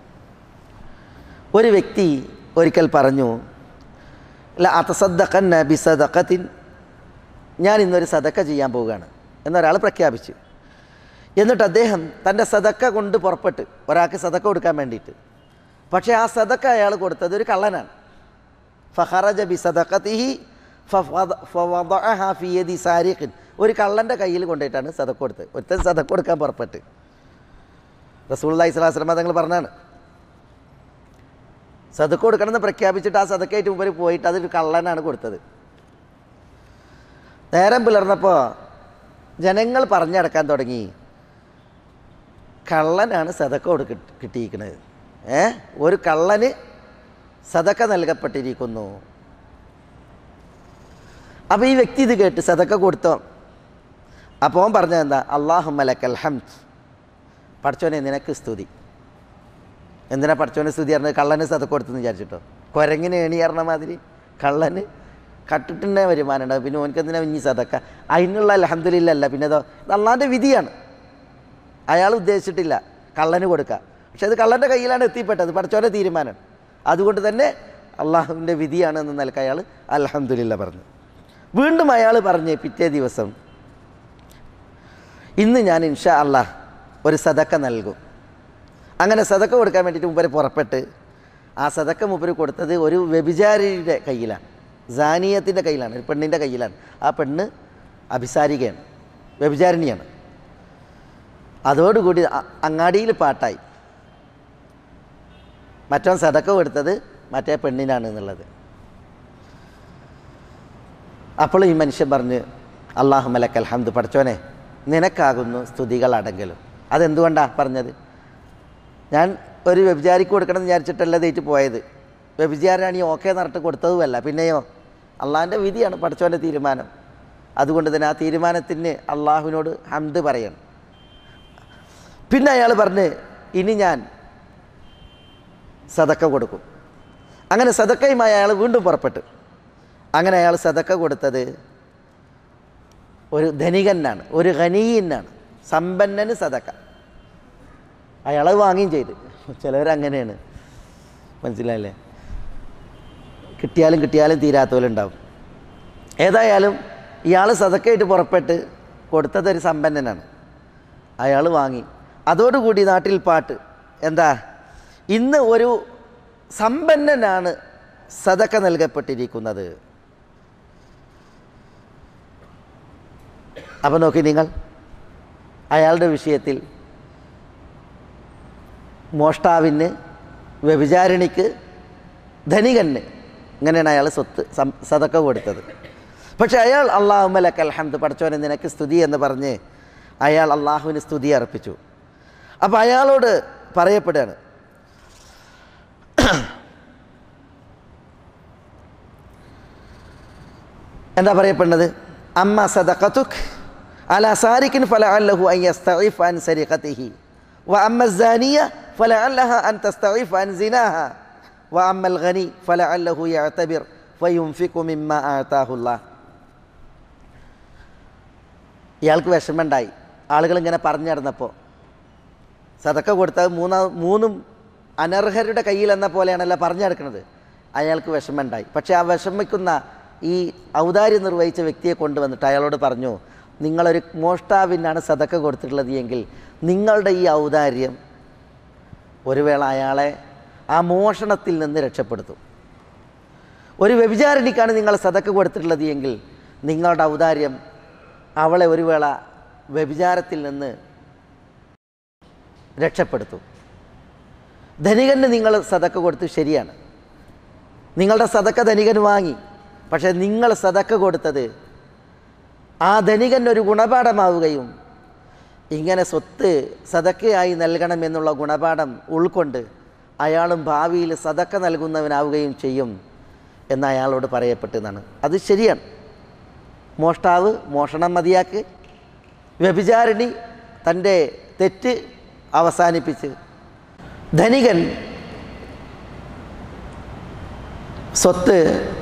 ഒരു വ്യക്തി ഒരിക്കൽ പറഞ്ഞു, ല അതസദ്ദഖന്ന ബിസദഖത്തിൻ, ഞാൻ ഇന്നൊരു സദക്ക ചെയ്യാൻ പോവുകയാണ് എന്നൊരാൾ പ്രഖ്യാപിച്ചു. എന്നിട്ട് അദ്ദേഹം തൻ്റെ സദക്ക കൊണ്ട് പുറപ്പെട്ട് ഒരാൾക്ക് സദക്ക കൊടുക്കാൻ വേണ്ടിയിട്ട്. പക്ഷേ ആ സദക്ക അയാൾ കൊടുത്തത് ഒരു കള്ളനാണ്. ഫഖറജ ബിസദഖതിഹി ഫവദഅഹ ഫീ യദി സാരിഖിൻ, ഒരു കള്ളൻ്റെ കയ്യിൽ കൊണ്ടിട്ടാണ് സദക്ക കൊടുത്തത്. ഒരുത്തൻ സദക്ക കൊടുക്കാൻ പുറപ്പെട്ട് റസൂലുള്ളാഹി സ്വല്ലല്ലാഹു അലൈഹി വസല്ലം തങ്ങൾ പറഞ്ഞാണ്, സദക്ക കൊടുക്കണമെന്ന് പ്രഖ്യാപിച്ചിട്ട് ആ സദക്കയായിട്ട് മുമ്പ് പോയിട്ട് അതൊരു കള്ളനാണ് കൊടുത്തത്. നേരം പുലർന്നപ്പോൾ ജനങ്ങൾ പറഞ്ഞടക്കാൻ തുടങ്ങി, കള്ളനാണ് സദക്ക കൊടുക്ക കിട്ടിയിരിക്കുന്നത്, ഏ ഒരു കള്ളന് സദക്ക നൽകപ്പെട്ടിരിക്കുന്നു. അപ്പോൾ ഈ വ്യക്തി ഇത് കേട്ട് സദക്ക കൊടുത്തോ. അപ്പോൾ അവൻ പറഞ്ഞത് എന്താ? അല്ലാഹുമ്മ ലക്കൽ ഹംദ്, പടച്ചോനെ നിനക്ക് സ്തുതി. എന്തിനാ പടച്ചോനെ സ്തുതി പറഞ്ഞത്? കള്ളന് സദക്ക കൊടുത്തെന്ന് വിചാരിച്ചിട്ടോ? കുരങ്ങിന് ഏണി പറഞ്ഞ മാതിരി കള്ളന് കട്ടിട്ടുണ്ടേ വരുമാനം ഉണ്ടാവും, പിന്നെ ഓനക്ക് എന്തിനാ ഇനി സദക്ക? അതിനുള്ള അൽഹംദുലില്ലാ അല്ല, പിന്നെ അതോ ഇത് അള്ളാൻ്റെ വിധിയാണ്. അയാൾ ഉദ്ദേശിച്ചിട്ടില്ല കള്ളന് കൊടുക്കുക, പക്ഷെ അത് കള്ളൻ്റെ കയ്യിലാണ് എത്തിപ്പെട്ടത്, പടച്ചോൻ്റെ തീരുമാനം. അതുകൊണ്ട് തന്നെ അള്ളാഹുവിൻ്റെ വിധിയാണ് എന്ന നിലക്ക് അയാൾ അൽഹംദുലില്ലാ പറഞ്ഞു. വീണ്ടും അയാൾ പറഞ്ഞ് പിറ്റേ ദിവസം, ഇന്ന് ഞാൻ ഇൻഷാ അല്ലാഹ് ഒരു സദക്ക നൽകും. അങ്ങനെ സദക്ക കൊടുക്കാൻ വേണ്ടിയിട്ട് മൂപ്പര് പുറപ്പെട്ട് ആ സദക്ക മൂപ്പര് കൊടുത്തത് ഒരു വ്യഭിചാരിയുടെ കയ്യിലാണ്, സാനിയത്തിൻ്റെ കയ്യിലാണ്, ഒരു പെണ്ണിൻ്റെ കയ്യിലാണ്. ആ പെണ്ണ് അഭിസാരികയാണ്, വ്യഭിചാരിണിയാണ്. അതോടുകൂടി അങ്ങാടിയിൽ പാട്ടായി, മറ്റവൻ സദക്ക കൊടുത്തത് മറ്റേ പെണ്ണിനാണ് എന്നുള്ളത്. അപ്പോൾ ഈ മനുഷ്യൻ പറഞ്ഞ്, അല്ലാഹുമ്മ ലക്കൽ ഹംദ്, പടച്ചോനെ നിനക്കാകുന്നു സ്തുതികൾ അടങ്കലും. അതെന്തുകൊണ്ടാണ് പറഞ്ഞത്? ഞാൻ ഒരു വ്യഭിചാരിക്ക് കൊടുക്കണം എന്ന് വിചാരിച്ചിട്ടല്ല തേറ്റ് പോയത്, വ്യഭിചാരാണി ഓക്കെ നടട്ട് കൊടുത്തതുമല്ല, പിന്നെയോ അള്ളാഹിൻ്റെ വിധിയാണ്, പടച്ചോൻ്റെ തീരുമാനം. അതുകൊണ്ട് തന്നെ ആ തീരുമാനത്തിന് അള്ളാഹുവിനോട് ഹംദ് പറയണം. പിന്നെ അയാൾ പറഞ്ഞ്, ഇനി ഞാൻ സദക്ക കൊടുക്കും. അങ്ങനെ സദക്കയുമായി അയാൾ വീണ്ടും പുറപ്പെട്ടു. അങ്ങനെ അയാൾ സദക്ക കൊടുത്തത് ഒരു ധനികനാണ്, ഒരു ഖനീനാണ്, സമ്പന്നന് സദക്ക. അയാൾ വാങ്ങുകയും ചെയ്ത്. ചിലവരങ്ങനെയാണ്, മനസ്സിലായില്ലേ? കിട്ടിയാലും കിട്ടിയാലും തീരാത്തവരുണ്ടാവും. ഏതായാലും ഇയാൾ സദക്കയായിട്ട് പുറപ്പെട്ട് കൊടുത്തതൊരു സമ്പന്നനാണ്, അയാൾ വാങ്ങി. അതോടുകൂടി നാട്ടിൽ പാട്ട് എന്താ? ഇന്ന് ഒരു സമ്പന്നനാണ് സദക്ക നൽകപ്പെട്ടിരിക്കുന്നത്. അപ്പം നോക്കി നിങ്ങൾ, അയാളുടെ വിഷയത്തിൽ മോഷ്ടാവിന്, വ്യഭിചാരിണിക്ക്, ധനികന് ഇങ്ങനെയാണ് അയാൾ സ്വത്ത് സദക്ക കൊടുത്തത്. പക്ഷെ അയാൾ അല്ലാഹുമ്മ ലക്കൽ ഹംദ്, പടച്ചോനെ നിനക്ക് സ്തുതി എന്ന് പറഞ്ഞ് അയാൾ അള്ളാഹുവിന് സ്തുതി അർപ്പിച്ചു. അപ്പോൾ അയാളോട് പറയപ്പെടുകയാണ്, എന്താ പറയപ്പെടുന്നത്? അമ്മ സദഖതുക് അലാ സാരിക്കിൻ ഫലഅല്ലഹു അൻ യസ്തഈഫ അൻ സരിഖതിഹി വഅമ്മ الزانية فلعلها أن تستعف عن زناها وأما الغني فلعله يعتبر فينفق مما آتاه الله. ഇയാൾക്ക് വിഷമമുണ്ടായി. ആളുകളിങ്ങനെ പറഞ്ഞു നടന്നപ്പോൾ സദക്ക കൊടുത്താൽ മൂന്നാ മൂന്നും അനർഹരുടെ കയ്യിൽ എന്ന പോലെയാണല്ലോ പറഞ്ഞു നടക്കുന്നത്. അയാൾക്ക് വിഷമമുണ്ടായി. പക്ഷേ ആ വിഷമിക്കുന്ന ഈ ഔദാര്യം നിർവഹിച്ച വ്യക്തിയെ കൊണ്ടുവന്നിട്ട് അയാളോട് പറഞ്ഞു, നിങ്ങളൊരു മോഷ്ടാവിനാണ് സദക്ക കൊടുത്തിട്ടുള്ളത് എങ്കിൽ നിങ്ങളുടെ ഈ ഔദാര്യം ഒരു വേള അയാളെ ആ മോഷണത്തിൽ നിന്ന് രക്ഷപ്പെടുത്തും. ഒരു വ്യഭിചാരിണിക്കാണ് നിങ്ങൾ സദക്ക കൊടുത്തിട്ടുള്ളത് എങ്കിൽ നിങ്ങളുടെ ഔദാര്യം അവളെ ഒരു വേള വ്യഭിചാരത്തിൽ നിന്ന് രക്ഷപ്പെടുത്തും. ധനികന് നിങ്ങൾ സദക്ക കൊടുത്ത് ശരിയാണ്, നിങ്ങളുടെ സദക്ക ധനികൻ വാങ്ങി. പക്ഷേ നിങ്ങൾ സദക്ക കൊടുത്തത് ആ ധനികൻ ഒരു ഗുണപാഠമാവുകയും ഇങ്ങനെ സ്വത്ത് സദക്കയായി നൽകണമെന്നുള്ള ഗുണപാഠം ഉൾക്കൊണ്ട് അയാളും ഭാവിയിൽ സദക്ക നൽകുന്നവനാവുകയും ചെയ്യും എന്ന് അയാളോട് പറയപ്പെട്ടതാണ്. അത് ശരിയാണ്. മോഷ്ടാവ് മോഷണം മതിയാക്ക്, വ്യഭിചാരിണി തൻ്റെ തെറ്റ് അവസാനിപ്പിച്ച്, ധനികൻ സ്വത്ത്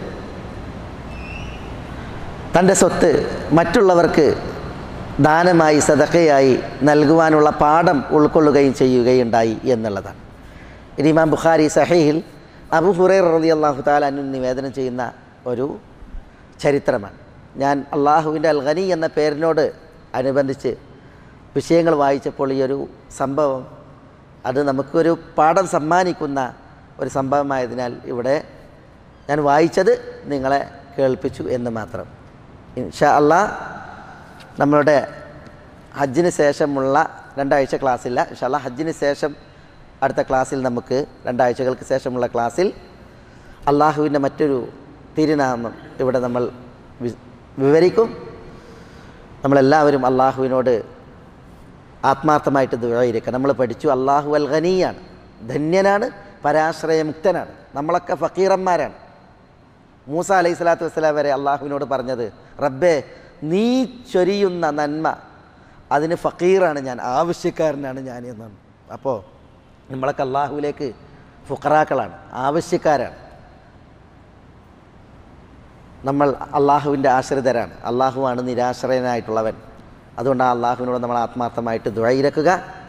തൻ്റെ സ്വത്ത് മറ്റുള്ളവർക്ക് ദാനമായി സദഖയായി നൽകുവാനുള്ള പാഠം ഉൾക്കൊള്ളുകയും ചെയ്യുകയുണ്ടായി എന്നുള്ളതാണ്. ഇമാം ബുഖാരി സഹീഹിൽ അബൂ ഹുറൈറ റളിയല്ലാഹു തആല അൻഹു നിവേദനം ചെയ്യുന്ന ഒരു ചരിത്രമാണ്. ഞാൻ അള്ളാഹുവിൻ്റെ അൽ ഗനി എന്ന പേരിനോട് അനുബന്ധിച്ച് വിഷയങ്ങൾ വായിച്ചപ്പോൾ ഈ ഒരു സംഭവം അത് നമുക്കൊരു പാഠം സമ്മാനിക്കുന്ന ഒരു സംഭവമായതിനാൽ ഇവിടെ ഞാൻ വായിച്ചത് നിങ്ങളെ കേൾപ്പിച്ചു എന്ന് മാത്രം. ഇൻഷാ അല്ലാഹ് നമ്മളുടെ ഹജ്ജിന് ശേഷമുള്ള രണ്ടാഴ്ച ക്ലാസ്സില്ല. ഇൻഷാ അല്ലാഹ് ഹജ്ജിന് ശേഷം അടുത്ത ക്ലാസ്സിൽ നമുക്ക് രണ്ടാഴ്ചകൾക്ക് ശേഷമുള്ള ക്ലാസ്സിൽ അള്ളാഹുവിൻ്റെ മറ്റൊരു തിരുനാമം ഇവിടെ നമ്മൾ വിവരിക്കും. നമ്മളെല്ലാവരും അള്ളാഹുവിനോട് ആത്മാർത്ഥമായിട്ട് ദുആയിരിക്കുക. നമ്മൾ പഠിച്ചു അള്ളാഹു അൽ ഗനിയാണ്, ധന്യനാണ്, പരാശ്രയമുക്തനാണ്. നമ്മളൊക്കെ ഫക്കീറന്മാരാണ്. മൂസ അലൈഹി സ്വലാത്തു വസ്സലാം വരെ അള്ളാഹുവിനോട് പറഞ്ഞത്, റബ്ബേ നീ ചൊരിയുന്ന നന്മ അതിന് ഫക്കീറാണ് ഞാൻ, ആവശ്യക്കാരനാണ് ഞാൻ എന്നാണ്. അപ്പോൾ നമ്മളൊക്കെ അള്ളാഹുവിലേക്ക് ഫുഖറാക്കളാണ്, ആവശ്യക്കാരാണ്. നമ്മൾ അള്ളാഹുവിൻ്റെ ആശ്രിതരാണ്. അള്ളാഹുവാണ് നിരാശ്രയനായിട്ടുള്ളവൻ. അതുകൊണ്ട് ആ അള്ളാഹുവിനോട് നമ്മൾ ആത്മാർത്ഥമായിട്ട് ദുആയിരക്കുക.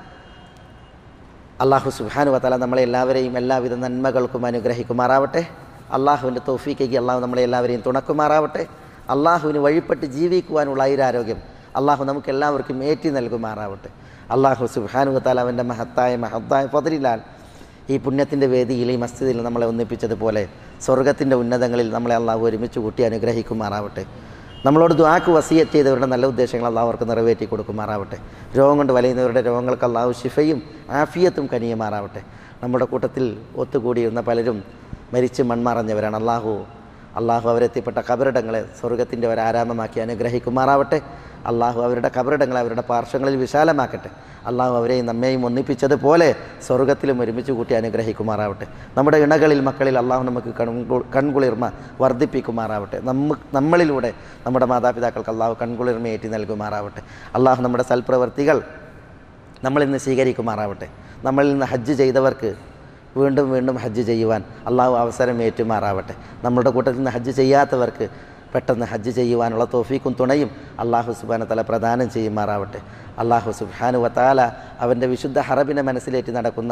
അള്ളാഹു സുബ്ഹാനഹു വ തആല നമ്മളെ എല്ലാവരെയും എല്ലാവിധ നന്മകൾക്കും അനുഗ്രഹിക്കുമാറാവട്ടെ. അള്ളാഹുവിൻ്റെ തൗഫീഖിലേക്ക് അള്ളാഹു നമ്മളെ എല്ലാവരെയും തുണക്കുമാറാവട്ടെ. അള്ളാഹുവിന് വഴിപ്പെട്ട് ജീവിക്കുവാനുള്ള ഐരാരോഗ്യം അള്ളാഹു നമുക്ക് എല്ലാവർക്കും ഏറ്റി നൽകുമാറാവട്ടെ. അള്ളാഹു സുബ്ഹാനഹു വ തആല അവൻ്റെ മഹത്തായ മഹത്തായ ഫദ്ലിലാൽ ഈ പുണ്യത്തിൻ്റെ വേദിയിൽ ഈ മസ്ജിദിൽ നമ്മളെ ഒന്നിപ്പിച്ചതുപോലെ സ്വർഗത്തിൻ്റെ ഉന്നതങ്ങളിൽ നമ്മളെ അള്ളാഹു ഒരുമിച്ച് കൂട്ടി അനുഗ്രഹിക്കുമാറാവട്ടെ. നമ്മളോട് ദുആക്ക് വസിയത്ത് ചെയ്തവരുടെ നല്ല ഉദ്ദേശങ്ങൾ അള്ളാഹു അവർക്ക് നിറവേറ്റി കൊടുക്കുമാറാവട്ടെ. രോഗം കൊണ്ട് വലയുന്നവരുടെ രോഗങ്ങൾക്ക് അള്ളാഹു ശിഫയും ആഫിയത്തും കനിയുമാറാവട്ടെ. നമ്മുടെ കൂട്ടത്തിൽ ഒത്തുകൂടിയിരുന്ന പലരും മരിച്ച് മൺമറഞ്ഞവരാണ്. അള്ളാഹു അള്ളാഹു അവരെത്തിപ്പെട്ട കബറിടങ്ങളെ സ്വർഗത്തിൻ്റെ ഒരു ആരാമമാക്കി അനുഗ്രഹിക്കുമാറാവട്ടെ. അള്ളാഹു അവരുടെ കബറിടങ്ങളെ അവരുടെ പാർശ്വങ്ങളിൽ വിശാലമാക്കട്ടെ. അള്ളാഹു അവരെയും നമ്മെയും ഒന്നിപ്പിച്ചതുപോലെ സ്വർഗത്തിലും ഒരുമിച്ച് കൂട്ടി അനുഗ്രഹിക്കുമാറാവട്ടെ. നമ്മുടെ ഇണകളിൽ മക്കളിൽ അള്ളാഹു നമുക്ക് കൺകു കൺകുളിർമ വർദ്ധിപ്പിക്കുമാറാവട്ടെ. നമ്മ നമ്മളിലൂടെ നമ്മുടെ മാതാപിതാക്കൾക്ക് അള്ളാഹു കൺകുളിർമയേറ്റി നൽകുമാറാവട്ടെ. അള്ളാഹു നമ്മുടെ സൽപ്രവർത്തികൾ നമ്മളിൽ നിന്ന് സ്വീകരിക്കുമാറാവട്ടെ. നമ്മളിൽ നിന്ന് ഹജ്ജ് ചെയ്തവർക്ക് വീണ്ടും വീണ്ടും ഹജ്ജ് ചെയ്യുവാൻ അള്ളാഹു അവസരം ഏറ്റുമാറാവട്ടെ. നമ്മുടെ കൂട്ടത്തിൽ നിന്ന് ഹജ്ജ് ചെയ്യാത്തവർക്ക് പെട്ടെന്ന് ഹജ്ജ് ചെയ്യുവാനുള്ള തൗഫീഖും തുണയും അള്ളാഹു സുബ്ഹാനഹു വ തആല പ്രദാനം ചെയ്യുമാറാവട്ടെ. അള്ളാഹു സുബ്ഹാനഹു വ തആല അവൻ്റെ വിശുദ്ധ ഹറബിനെ മനസ്സിലേറ്റി നടക്കുന്ന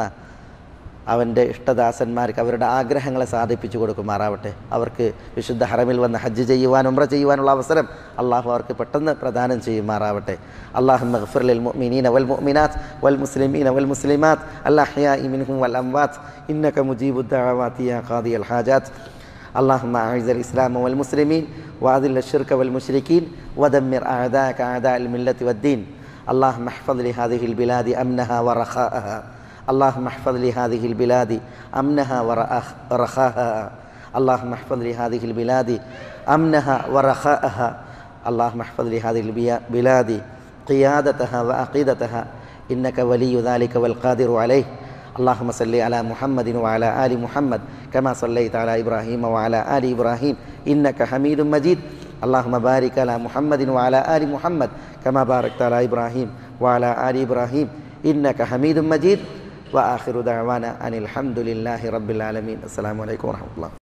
അവൻ്റെ ഇഷ്ടദാസന്മാർക്ക് അവരുടെ ആഗ്രഹങ്ങളെ സാധിപ്പിച്ചു കൊടുക്കുമാറാവട്ടെ. അവർക്ക് വിശുദ്ധ ഹറമിൽ വന്ന് ഹജ്ജ് ചെയ്യുവാൻ ഉംറ ചെയ്യുവാനുള്ള അവസരം അള്ളാഹു അവർക്ക് പെട്ടെന്ന് പ്രദാനം ചെയ്യുമാറാവട്ടെ. അല്ലാഹുമ്മ ഗ്ഫിർ ലിൽ മുഅ്മിനീന വൽ മുഅ്മിനാത്ത് വൽ മുസ്ലിമീന വൽ മുസ്ലിമാത്ത് അൽ അഹ്യാഇ മിൻഹും വൽ അംവാത്ത് ഇന്നക മുജീബുദ് ദഅവാതി യാ ഖാദിയൽ ഹാജാത്ത്. اللهم أعز الإسلام والمسلمين وأذل الشرك والمشركين ودمر أعداءك أعداء الملة والدين. اللهم احفظ لهذه البلاد أمنها ورخاءها. اللهم احفظ لهذه البلاد أمنها ورخاءها. اللهم احفظ لهذه البلاد أمنها ورخاءها. اللهم احفظ لهذه البلاد قيادتها وعقيدتها إنك ولي ذلك والقادر عليه. اللهم صل على محمد وعلى آل محمد كما صليت على إبراهيم وعلى آل إبراهيم إنك حميد مجيد. اللهم بارك على محمد وعلى آل محمد كما باركت على إبراهيم وعلى آل إبراهيم إنك حميد مجيد وآخر دعوانا أن الحمد لله رب العالمين. السلام عليكم ورحمة الله.